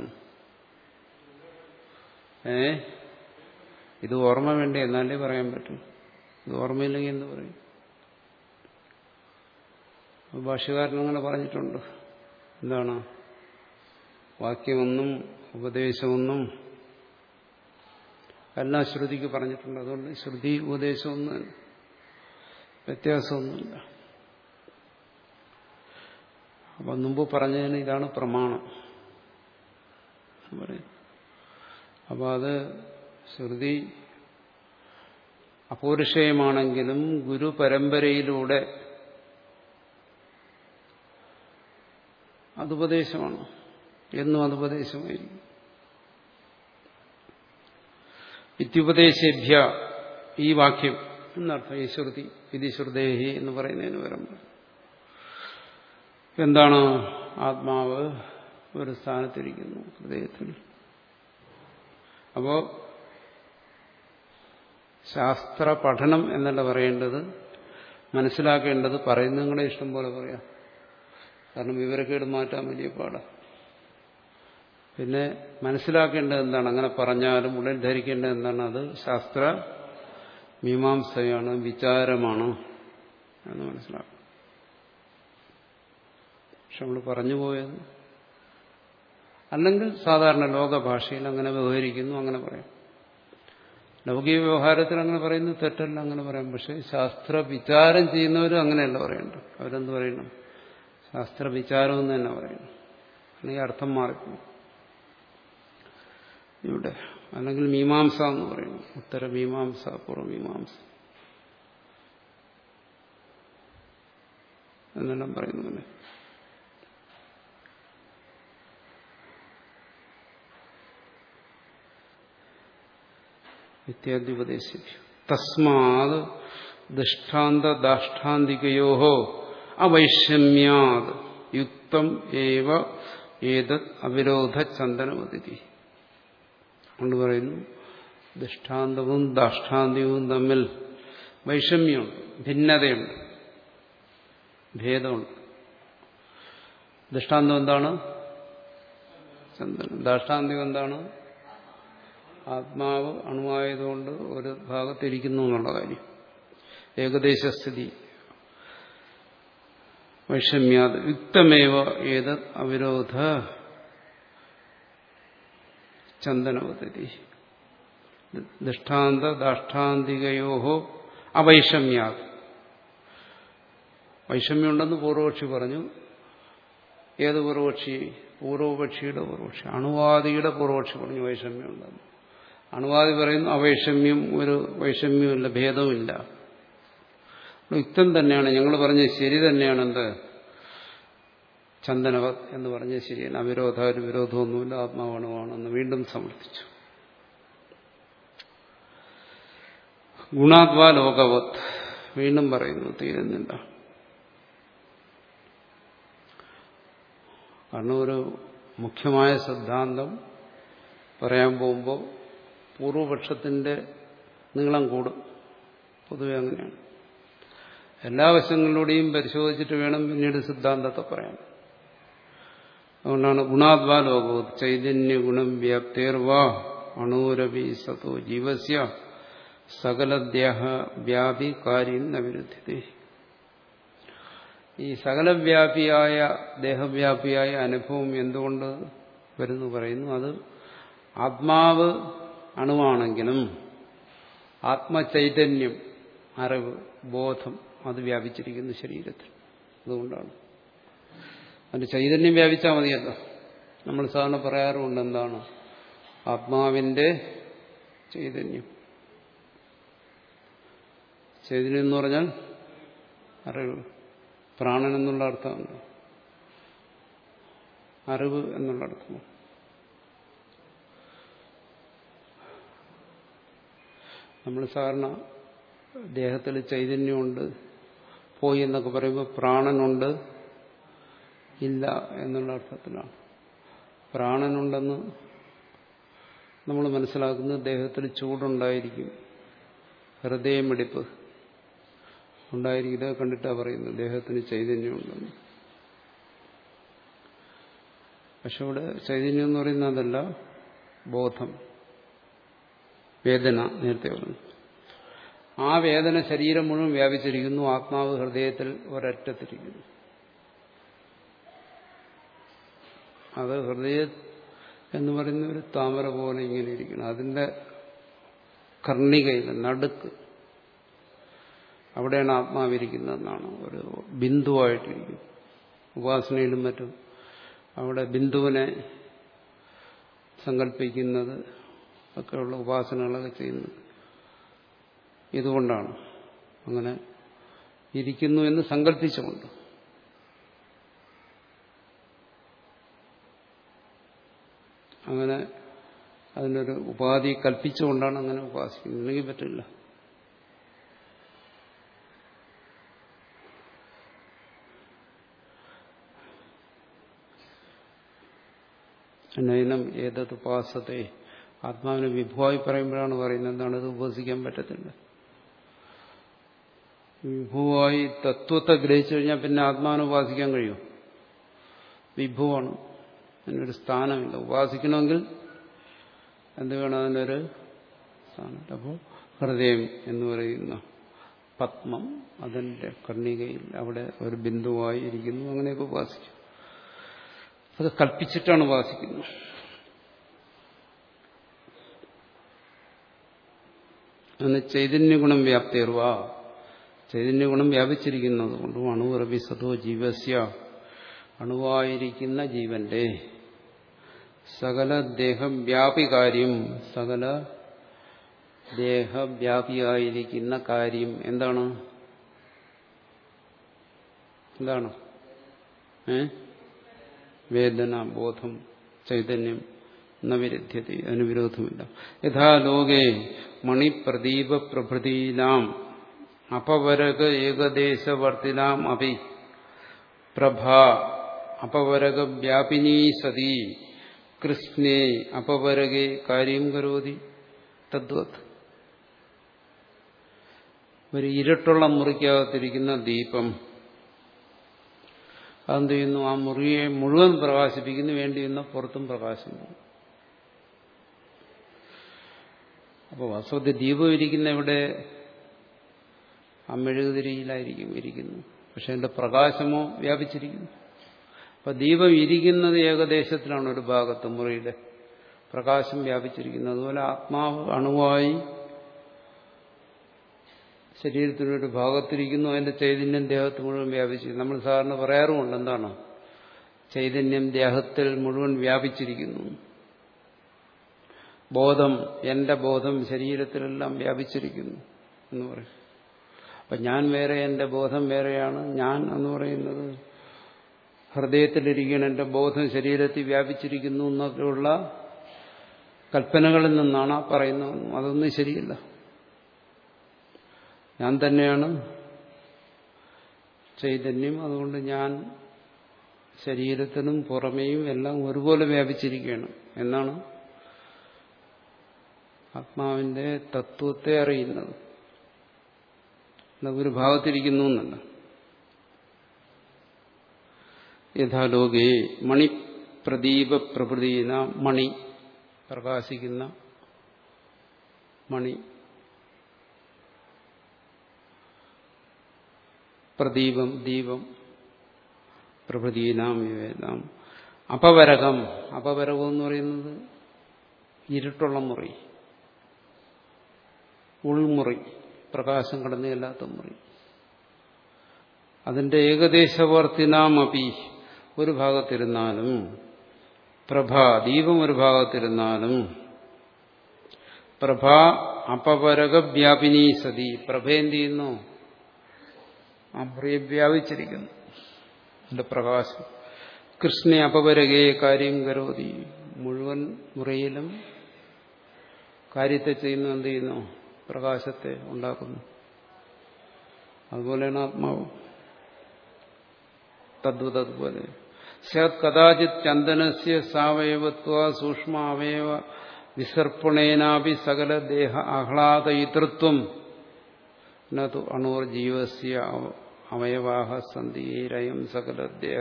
ഏ ഇത് ഓർമ്മ വേണ്ടേ? എന്നാലേ പറയാൻ പറ്റും. ഇത് ഓർമ്മയില്ലെങ്കിൽ എന്ത് പറയും? ഭാഷ്യകാരൻ അങ്ങനെ പറഞ്ഞിട്ടുണ്ട്. എന്താണ് വാക്യമൊന്നും ഉപദേശമൊന്നും എല്ലാം ശ്രുതിക്ക് പറഞ്ഞിട്ടുണ്ട്. അതുകൊണ്ട് ശ്രുതി ഉപദേശമൊന്നും വ്യത്യാസമൊന്നുമില്ല. അപ്പൊ മുമ്പ് പറഞ്ഞതിന് ഇതാണ് പ്രമാണം പറയും. അപ്പൊ അത് ശ്രുതി അപൗരുഷേയമാണെങ്കിലും ഗുരു പരമ്പരയിലൂടെ അതുപദേശമാണ്, എന്നും അതുപദേശമായിരിക്കും. ഇത്യുപദേശേഭ്യ, ഈ വാക്യം എന്നർത്ഥം, ഈ ശ്രുതി ഇതി ശ്രുതേഹി എന്ന് പറയുന്നതിന് വരുമ്പോൾ എന്താണ്? ആത്മാവ് ഒരു സ്ഥാനത്തിരിക്കുന്നു ഹൃദയത്തിൽ. അപ്പോ ശാസ്ത്ര പഠനം എന്നല്ല പറയേണ്ടത്, മനസ്സിലാക്കേണ്ടത് പറയുന്നത് നിങ്ങളുടെ ഇഷ്ടം പോലെ പറയാം. കാരണം വിവരക്കേട് മാറ്റാൻ വലിയ പാടാണ്. പിന്നെ മനസ്സിലാക്കേണ്ടത് എന്താണ്? അങ്ങനെ പറഞ്ഞാലും ഉള്ളിൽ ധരിക്കേണ്ടത് എന്താണ്? അത് ശാസ്ത്ര മീമാംസയാണ്, വിചാരമാണ് എന്ന് മനസ്സിലാക്കണം. പക്ഷെ നമ്മൾ പറഞ്ഞു പോയത് അല്ലെങ്കിൽ സാധാരണ ലോകഭാഷയിൽ അങ്ങനെ വ്യവഹരിക്കുന്നു, അങ്ങനെ പറയാം. ലൗകിക വ്യവഹാരത്തിൽ അങ്ങനെ പറയുന്നത് തെറ്റല്ല, അങ്ങനെ പറയാം. പക്ഷെ ശാസ്ത്ര വിചാരം ചെയ്യുന്നവരും അങ്ങനെയല്ല പറയണ്ട. അവരെന്ത് പറയണം? ശാസ്ത്ര വിചാരം എന്ന് തന്നെ പറയണം. അല്ലെങ്കിൽ അർത്ഥം മാറിപ്പോകും ഇവിടെ. അല്ലെങ്കിൽ മീമാംസ എന്ന് പറയുന്നു, ഉത്തരമീമാംസ, പൂർവമീമാംസ എന്നെല്ലാം പറയുന്നു. ഇത്യാദ്യുപദേശിക്കും. തസ്മാത് ദൃഷ്ടാന്ത ദാഷ്ടാന്തികയോ അവൈഷമ്യാത് യുക്തം ഏവ ഏതത് അവിരോധ ചന്ദനമതിഥി കൊണ്ട് പറയുന്നു. ദൃഷ്ടാന്തവും ദാഷ്ടാന്തികവും തമ്മിൽ വൈഷമ്യമുണ്ട്, ഭിന്നതയുണ്ട്, ഭേദമുണ്ട്. ദൃഷ്ടാന്തം എന്താണ്? ചന്ദനം. ദാഷ്ടാന്തികം എന്താണ്? ആത്മാവ് അണുവായതുകൊണ്ട് ഒരു ഭാഗത്തിരിക്കുന്നു എന്നുള്ള കാര്യം. ഏകദേശസ്ഥിതി വൈഷമ്യാത് യുക്തമേവ ഏതത് അവിരോധ ചന്ദനവതി. ദൃഷ്ടാന്ത ദാഷ്ടാന്തികയോ അവൈഷമ്യാത്. വൈഷമ്യമുണ്ടെന്ന് പൂർവപക്ഷി പറഞ്ഞു. ഏത് പൂർവപക്ഷി? പൂർവപക്ഷിയുടെ പൂർവപക്ഷി, അണുവാദിയുടെ പൂർവപക്ഷി പറഞ്ഞു വൈഷമ്യമുണ്ടെന്ന്. അണുവാദി പറയുന്നു അവൈഷമ്യം, ഒരു വൈഷമ്യമില്ല, ഭേദവുമില്ല. യുക്തം തന്നെയാണ്, ഞങ്ങൾ പറഞ്ഞത് ശരി തന്നെയാണ്. എന്ത്? ചന്ദനവത് എന്ന് പറഞ്ഞത് ശരിയാണ്. അവിരോധ ഒരു വിരോധമൊന്നുമില്ല, ആത്മാവണുവാണെന്ന് വീണ്ടും സമർത്ഥിച്ചു. ഗുണാദ്വാ ലോകവത് വീണ്ടും പറയുന്നു, തീരുന്നില്ല. കാരണം ഒരു മുഖ്യമായ സിദ്ധാന്തം പറയാൻ പോകുമ്പോൾ പൂർവപക്ഷത്തിന്റെ നീളം കൂടും. പൊതുവെ അങ്ങനെയാണ്. എല്ലാ വശങ്ങളിലൂടെയും പരിശോധിച്ചിട്ട് വേണം പിന്നീട് സിദ്ധാന്തത്തെ പറയാൻ. അതുകൊണ്ടാണ് ഗുണാദ്വാ ലോകോ ചൈതന്യ ഗുണം വ്യാപ്തേർവാ അണൂരവി സതോ ജീവസ്യ സകലദേഹ വ്യാപി കാര്യം ന വിരുദ്ധ്യതേ. ഈ സകലവ്യാപിയായ ദേഹവ്യാപിയായ അനുഭവം എന്തുകൊണ്ട് വരുന്നു പറയുന്നു. അത് ആത്മാവ് അണുവാണെങ്കിലും ആത്മചൈതന്യം, അറിവ്, ബോധം അത് വ്യാപിച്ചിരിക്കുന്നു ശരീരത്തിൽ. അതുകൊണ്ടാണ് അതിന്റെ ചൈതന്യം വ്യാപിച്ചാൽ മതിയല്ലോ. നമ്മൾ സാധാരണ പറയാറുണ്ട് എന്താണ് ആത്മാവിന്റെ ചൈതന്യം. ചൈതന്യം എന്ന് പറഞ്ഞാൽ അറിവ്, പ്രാണൻ എന്നുള്ള അർത്ഥമുണ്ട്, അറിവ് എന്നുള്ള അർത്ഥം. നമ്മൾ സാധാരണ ദേഹത്തിൽ ചൈതന്യമുണ്ട് പോയി എന്നൊക്കെ പറയുമ്പോൾ പ്രാണനുണ്ട് ഇല്ല എന്നുള്ള അർത്ഥത്തിലാണ്. പ്രാണനുണ്ടെന്ന് നമ്മൾ മനസ്സിലാക്കുന്നത് ദേഹത്തിൽ ചൂടുണ്ടായിരിക്കും, ഹൃദയമിടിപ്പ് ഉണ്ടായിരിക്കും. ഇതൊക്കെ കണ്ടിട്ടാണ് പറയുന്നത് ദേഹത്തിന് ചൈതന്യമുണ്ടെന്ന്. പക്ഷെ ഇവിടെ ചൈതന്യം എന്ന് പറയുന്നത് അതല്ല, ബോധം, വേദന. നേരത്തെ പറഞ്ഞു ആ വേദന ശരീരം മുഴുവൻ വ്യാപിച്ചിരിക്കുന്നു. ആത്മാവ് ഹൃദയത്തിൽ ഒരറ്റത്തിരിക്കുന്നു. അത് ഹൃദയം എന്ന് പറയുന്ന ഒരു താമര പോലെ ഇങ്ങനെ ഇരിക്കണം. അതിന്റെ കർണികയിൽ നടുക്ക് അവിടെയാണ് ആത്മാവിരിക്കുന്നതെന്നാണ്. ഒരു ബിന്ദുവായിട്ടിരിക്കും. ഉപാസനയിലും മറ്റും അവിടെ ബിന്ദുവിനെ സങ്കല്പിക്കുന്നത് ഒക്കെയുള്ള ഉപാസനകളൊക്കെ ചെയ്യുന്നത് ഇതുകൊണ്ടാണ്. അങ്ങനെ ഇരിക്കുന്നു എന്ന് സങ്കല്പിച്ചുകൊണ്ട്. അങ്ങനെ അതിനൊരു ഉപാധി കൽപ്പിച്ചുകൊണ്ടാണ് അങ്ങനെ ഉപാസിക്കുന്നത്. ഇല്ലെങ്കിൽ പറ്റില്ല. നയനം ഏതത് ഉപാസത്തെ, ആത്മാവിനെ വിഭുവായി പറയുമ്പോഴാണ് പറയുന്നത് എന്താണ് ഇത് ഉപാസിക്കാൻ പറ്റത്തില്ല. വിഭുവായി തത്വത്തെ ഗ്രഹിച്ചു കഴിഞ്ഞാൽ പിന്നെ ആത്മാവിനെ ഉപാസിക്കാൻ കഴിയും. വിഭുവാണ്, അതിനൊരു സ്ഥാനമില്ല. ഉപാസിക്കണമെങ്കിൽ എന്ത് വേണം? അതിനൊരു സ്ഥാനം. അപ്പോൾ ഹൃദയം എന്ന് പറയുന്ന പത്മം അതിൻ്റെ കർണികയിൽ അവിടെ ഒരു ബിന്ദുവായി ഇരിക്കുന്നു. അങ്ങനെയൊക്കെ ഉപാസിക്കും. അത് കൽപ്പിച്ചിട്ടാണ് ഉപാസിക്കുന്നത്. അങ്ങനെ ചൈതന്യഗുണം വ്യാപ്തിർവാ, ചൈതന്യഗുണം വ്യാപിച്ചിരിക്കുന്നത് കൊണ്ടും അണുറബി സതോ ജീവസ്യ, അണുവായിരിക്കുന്ന ജീവന്റെ സകല ദേഹവ്യാപി കാര്യം, സകല ദേഹവ്യാപിയായിരിക്കുന്ന കാര്യം എന്താണ്? എന്താണ്? ഏ വേദന, ബോധം, ചൈതന്യം നവിരുദ്ധ്യത, അതിന് വിരോധമില്ല. യഥാ ലോകേ മണിപ്രദീപ പ്രഭൃതീനാം അപവരക ഏകദേശവർത്തിനാം അപി പ്രഭ അപവരക വ്യാപിനീ സതി കൃഷ്ണേ അപവരകേ കാര്യം കരോതി തദ്വത്. ഒരു ഇരുട്ടുള്ള മുറിക്കകത്തിരിക്കുന്ന ദീപം അതെന്ത് ചെയ്യുന്നു? ആ മുറിയെ മുഴുവൻ പ്രകാശിപ്പിക്കുന്നു. വേണ്ടിയുന്ന പുറത്തും പ്രകാശം. അപ്പോൾ വാസ്തവത്തിൽ ദീപം ഇരിക്കുന്ന ഇവിടെ ആ മെഴുകുതിരിയിലായിരിക്കും ഇരിക്കുന്നു. പക്ഷെ അതിന്റെ പ്രകാശമോ വ്യാപിച്ചിരിക്കുന്നു. അപ്പൊ ദീപം ഇരിക്കുന്നത് ഏകദേശത്തിലാണ്, ഒരു ഭാഗത്ത് മുറിയുടെ പ്രകാശം വ്യാപിച്ചിരിക്കുന്നത്. അതുപോലെ ആത്മാവ് അണുവായി ശരീരത്തിനൊരു ഭാഗത്തിരിക്കുന്നു. അതിന്റെ ചൈതന്യം ദേഹത്ത് മുഴുവൻ വ്യാപിച്ചിരിക്കുന്നു. നമ്മൾ സാധാരണ പറയാറുമുണ്ട് എന്താണ്? ചൈതന്യം ദേഹത്തിൽ മുഴുവൻ വ്യാപിച്ചിരിക്കുന്നു. ബോധം, എന്റെ ബോധം ശരീരത്തിലെല്ലാം വ്യാപിച്ചിരിക്കുന്നു എന്ന് പറയും. അപ്പൊ ഞാൻ വേറെ, എന്റെ ബോധം വേറെയാണ്. ഞാൻ എന്ന് പറയുന്നത് ഹൃദയത്തിലിരിക്കണം, എന്റെ ബോധം ശരീരത്തിൽ വ്യാപിച്ചിരിക്കുന്നു എന്നൊക്കെയുള്ള കൽപ്പനകളിൽ നിന്നാണ് പറയുന്നത്. അതൊന്നും ശരിയല്ല. ഞാൻ തന്നെയാണ് ചൈതന്യം. അതുകൊണ്ട് ഞാൻ ശരീരത്തിനും പുറമേയും എല്ലാം ഒരുപോലെ വ്യാപിച്ചിരിക്കുകയാണ് എന്നാണ് ആത്മാവിന്റെ തത്വത്തെ അറിയുന്നത്. ഒരു ഭാഗത്തിരിക്കുന്നു എന്നല്ല. യഥാലോകേ മണിപ്രദീപ പ്രഭൃതീന, മണി പ്രകാശിക്കുന്ന മണി, പ്രദീപം ദീപം, പ്രഭൃതീനാം ഇവയെല്ലാം. അപവരകം, അപവരകം എന്ന് പറയുന്നത് ഇരുട്ടുള്ള മുറി, ഉൾമുറി, പ്രകാശം കടന്നുചെല്ലാത്ത മുറി. അതിന്റെ ഏകദേശവർത്തിനാമപി, ഒരു ഭാഗത്തിരുന്നാലും, പ്രഭ ദീപം ഒരു ഭാഗത്തിരുന്നാലും, പ്രഭ അപവരക വ്യാപിനീ സതി, പ്രഭ എന്ത് ചെയ്യുന്നു? ആ മുറിയെ വ്യാപിച്ചിരിക്കുന്നു അതിന്റെ പ്രകാശം. കൃഷ്ണ അപവരകേ കാര്യം കരോതി, മുഴുവൻ മുറിയിലും കാര്യത്തെ ചെയ്യുന്നു. എന്ത് ചെയ്യുന്നു? പ്രകാശത്തെ ഉണ്ടാക്കുന്നു. അതുപോലെയാണ് ആത്മാവ്. തദ്വത് അതുപോലെ സ്യാത് കഥാചിത് ചന്ദനസ്യ സാവയവത്വ സൂക്ഷ്മ അവയവ വിസർപ്പണേനാപി സകല ദേഹ ആഹ്ലാദയിതൃത്വം നതു അണോർ ജീവസ്യ അവയവാഹ സന്ധിരയം സകല ദേഹ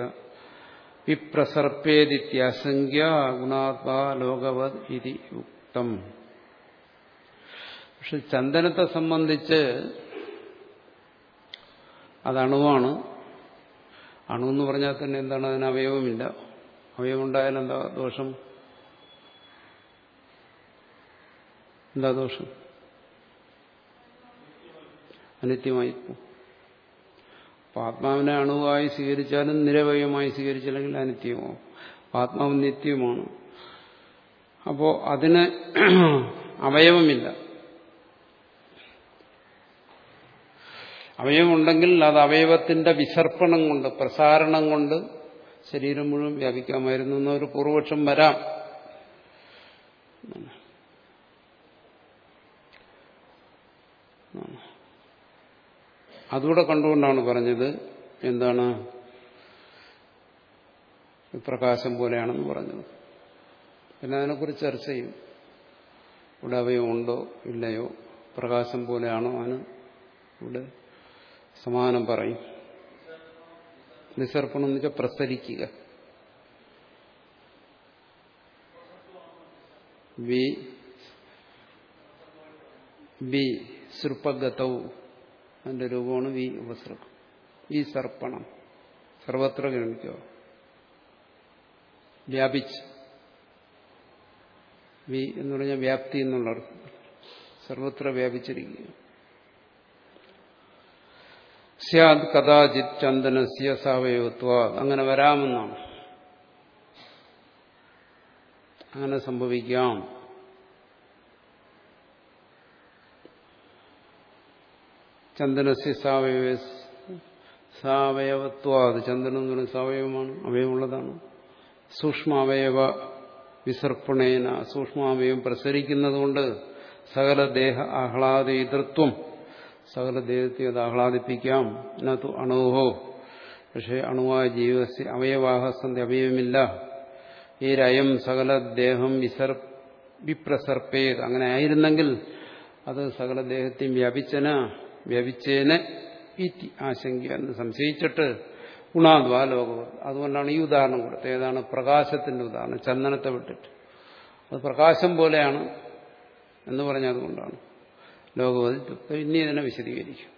വിപ്രസർപ്പേദിത്യാസംഖ്യ ഗുണാത്മാ ലോകവത് ഇതി ഉക്തം. പക്ഷെ ചന്ദനത്തെ സംബന്ധിച്ച് അത് അണുവാണ്. അണു എന്ന് പറഞ്ഞാൽ തന്നെ എന്താണ്? അതിന് അവയവമില്ല. അവയവം ഉണ്ടായാൽ എന്താ ദോഷം? എന്താ ദോഷം? അനിത്യമായി പോകും. അപ്പൊ ആത്മാവിനെ അണുവായി സ്വീകരിച്ചാലും നിരവയവമായി സ്വീകരിച്ചില്ലെങ്കിൽ അനിത്യമാവും. ആത്മാവ് നിത്യമാണ്. അപ്പോ അതിന് അവയവമില്ല. അവയവമുണ്ടെങ്കിൽ അത് അവയവത്തിന്റെ വിസർപ്പണം കൊണ്ട്, പ്രസാരണം കൊണ്ട് ശരീരം മുഴുവൻ വ്യാപിക്കാമായിരുന്നു എന്നൊരു പൂർവപക്ഷം വരാം. അതുകൂടെ കണ്ടുകൊണ്ടാണ് പറഞ്ഞത് എന്താണ്? പ്രകാശം പോലെയാണെന്ന് പറഞ്ഞത്. പിന്നെ അതിനെക്കുറിച്ച് ചർച്ച ചെയ്യും. ഇവിടെ അവയവമുണ്ടോ ഇല്ലയോ, പ്രകാശം പോലെയാണോ? അതിന് ഇവിടെ സമാനം പറയും. വിസർപ്പണം എന്ന് വെച്ചാൽ പ്രസരിക്കുക. വി വി സൃപ്പഗതവും അതിന്റെ രൂപമാണ് വി ഉപസർഗം. ഈ സർപ്പണം സർവത്ര ഗണിക്കുക, വ്യാപിച്ച്. വി എന്ന് പറഞ്ഞാൽ വ്യാപ്തി എന്നുള്ള അർത്ഥം, സർവത്ര വ്യാപിച്ചിരിക്കുക. സ്യാദ് കഥാചിത് ചന്ദനസ്യ സാവയവത്വ, അങ്ങനെ വരാമെന്നാണ്. അങ്ങനെ സംഭവിക്കാം. ചന്ദനസ്യ സാവയവ സാവയവത്വ, അത് ചന്ദനം എന്ന് പറയുന്നത് സാവയവമാണ്, അവയവമുള്ളതാണ്. സൂക്ഷ്മാവയവ വിസർപ്പണേന, സൂക്ഷ്മാവയവം പ്രസരിക്കുന്നതുകൊണ്ട് സകല ദേഹ ആഹ്ലാദിതൃത്വം, സകല ദേഹത്തെ അത് ആഹ്ലാദിപ്പിക്കാം. നതു അണുഹോ, പക്ഷേ അണുവായ ജീവസ്യ അവയവാഹ സന്ധി, അവയവമില്ല. ഈ രയം സകല ദേഹം വിസർ വിപ്രസർപ്പേത്, അങ്ങനെ ആയിരുന്നെങ്കിൽ അത് സകല ദേഹത്തെയും വ്യാപിച്ചന വ്യാപിച്ചേനെ ഇതി ആശങ്ക എന്ന് സംശയിച്ചിട്ട് ഗുണാദ്വാ ലോകവത്. അതുകൊണ്ടാണ് ഈ ഉദാഹരണം കൊടുത്തത്. ഏതാണ്? പ്രകാശത്തിന്റെ ഉദാഹരണം, ചന്ദനത്തെ വിട്ടിട്ട്. അത് പ്രകാശം പോലെയാണ് എന്ന് പറഞ്ഞതുകൊണ്ടാണ് ലോകവത്. ഇനി ഇതിനെ വിശദീകരിക്കും.